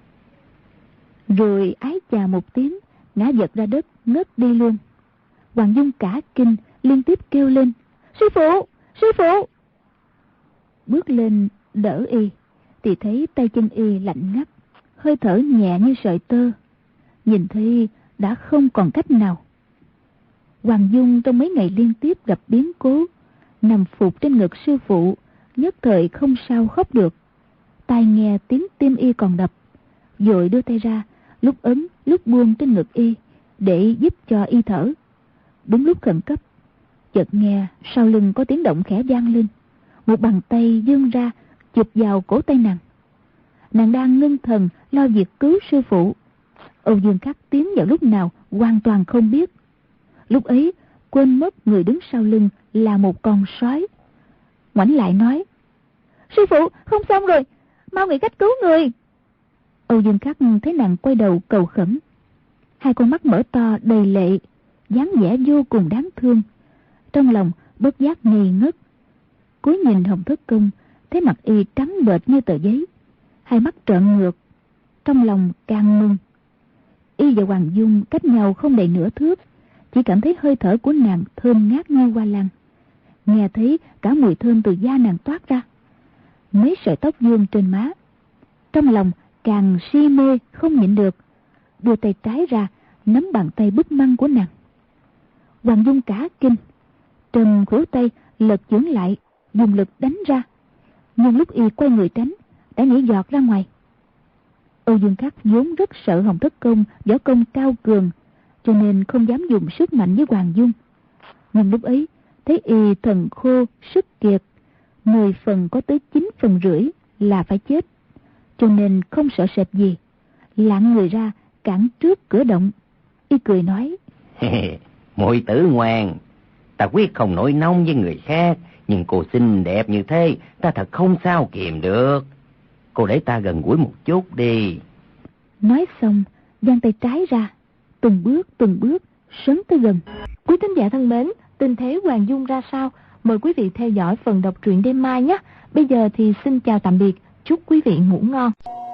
Rồi ái chà một tiếng, ngã vật ra đất, ngất đi luôn. Hoàng Dung cả kinh, liên tiếp kêu lên: Sư phụ, sư phụ! Bước lên đỡ Y thì thấy tay chân Y lạnh ngắt, hơi thở nhẹ như sợi tơ, nhìn thấy đã không còn cách nào. Hoàng Dung trong mấy ngày liên tiếp gặp biến cố, nằm phục trên ngực sư phụ, nhất thời không sao khóc được. Tai nghe tiếng tim Y còn đập, vội đưa tay ra, lúc ấn lúc buông trên ngực Y để giúp cho Y thở. Đúng lúc khẩn cấp, chợt nghe sau lưng có tiếng động khẽ vang lên, một bàn tay vươn ra chụp vào cổ tay nàng. Nàng đang ngưng thần lo việc cứu sư phụ, Âu Dương Khắc tiến vào lúc nào hoàn toàn không biết. Lúc ấy quên mất người đứng sau lưng là một con sói. Ngoảnh lại nói: Sư phụ, không xong rồi, mau nghĩ cách cứu người. Âu Dương Khắc thấy nàng quay đầu cầu khẩn, hai con mắt mở to đầy lệ, dáng vẻ vô cùng đáng thương. Trong lòng bất giác ngây ngất, cúi nhìn Hồng Thất Công thấy mặt y trắng bệch như tờ giấy, hai mắt trợn ngược, trong lòng càng mừng. Y và Hoàng Dung cách nhau không đầy nửa thước, chỉ cảm thấy hơi thở của nàng thơm ngát như hoa lan, nghe thấy cả mùi thơm từ da nàng toát ra. Mấy sợi tóc vương trên má, trong lòng càng si mê không nhịn được, đưa tay trái ra nắm bàn tay búp măng của nàng. Hoàng Dung cả kinh, trầm khuỷu tay lật chưởng lại, dùng lực đánh ra, nhưng lúc y quay người tránh đã nhảy giọt ra ngoài. Âu Dương Khắc vốn rất sợ Hồng Thất Công võ công cao cường, cho nên không dám dùng sức mạnh với Hoàng Dung. Nhưng lúc ấy thấy y thần khô sức kiệt, 10 phần có tới 9 phần rưỡi là phải chết, cho nên không sợ sệt gì, lạng người ra cản trước cửa động. Y cười nói: Muội tử ngoan, ta quyết không nổi nóng với người khác, nhưng cô xinh đẹp như thế, ta thật không sao kìm được. Cô để ta gần gũi một chút đi. Nói xong, giang tay trái ra, từng bước sấn tới gần. Quý thính giả thân mến, tình thế Hoàng Dung ra sao? Mời quý vị theo dõi phần đọc truyện đêm mai nhé. Bây giờ thì xin chào tạm biệt, chúc quý vị ngủ ngon.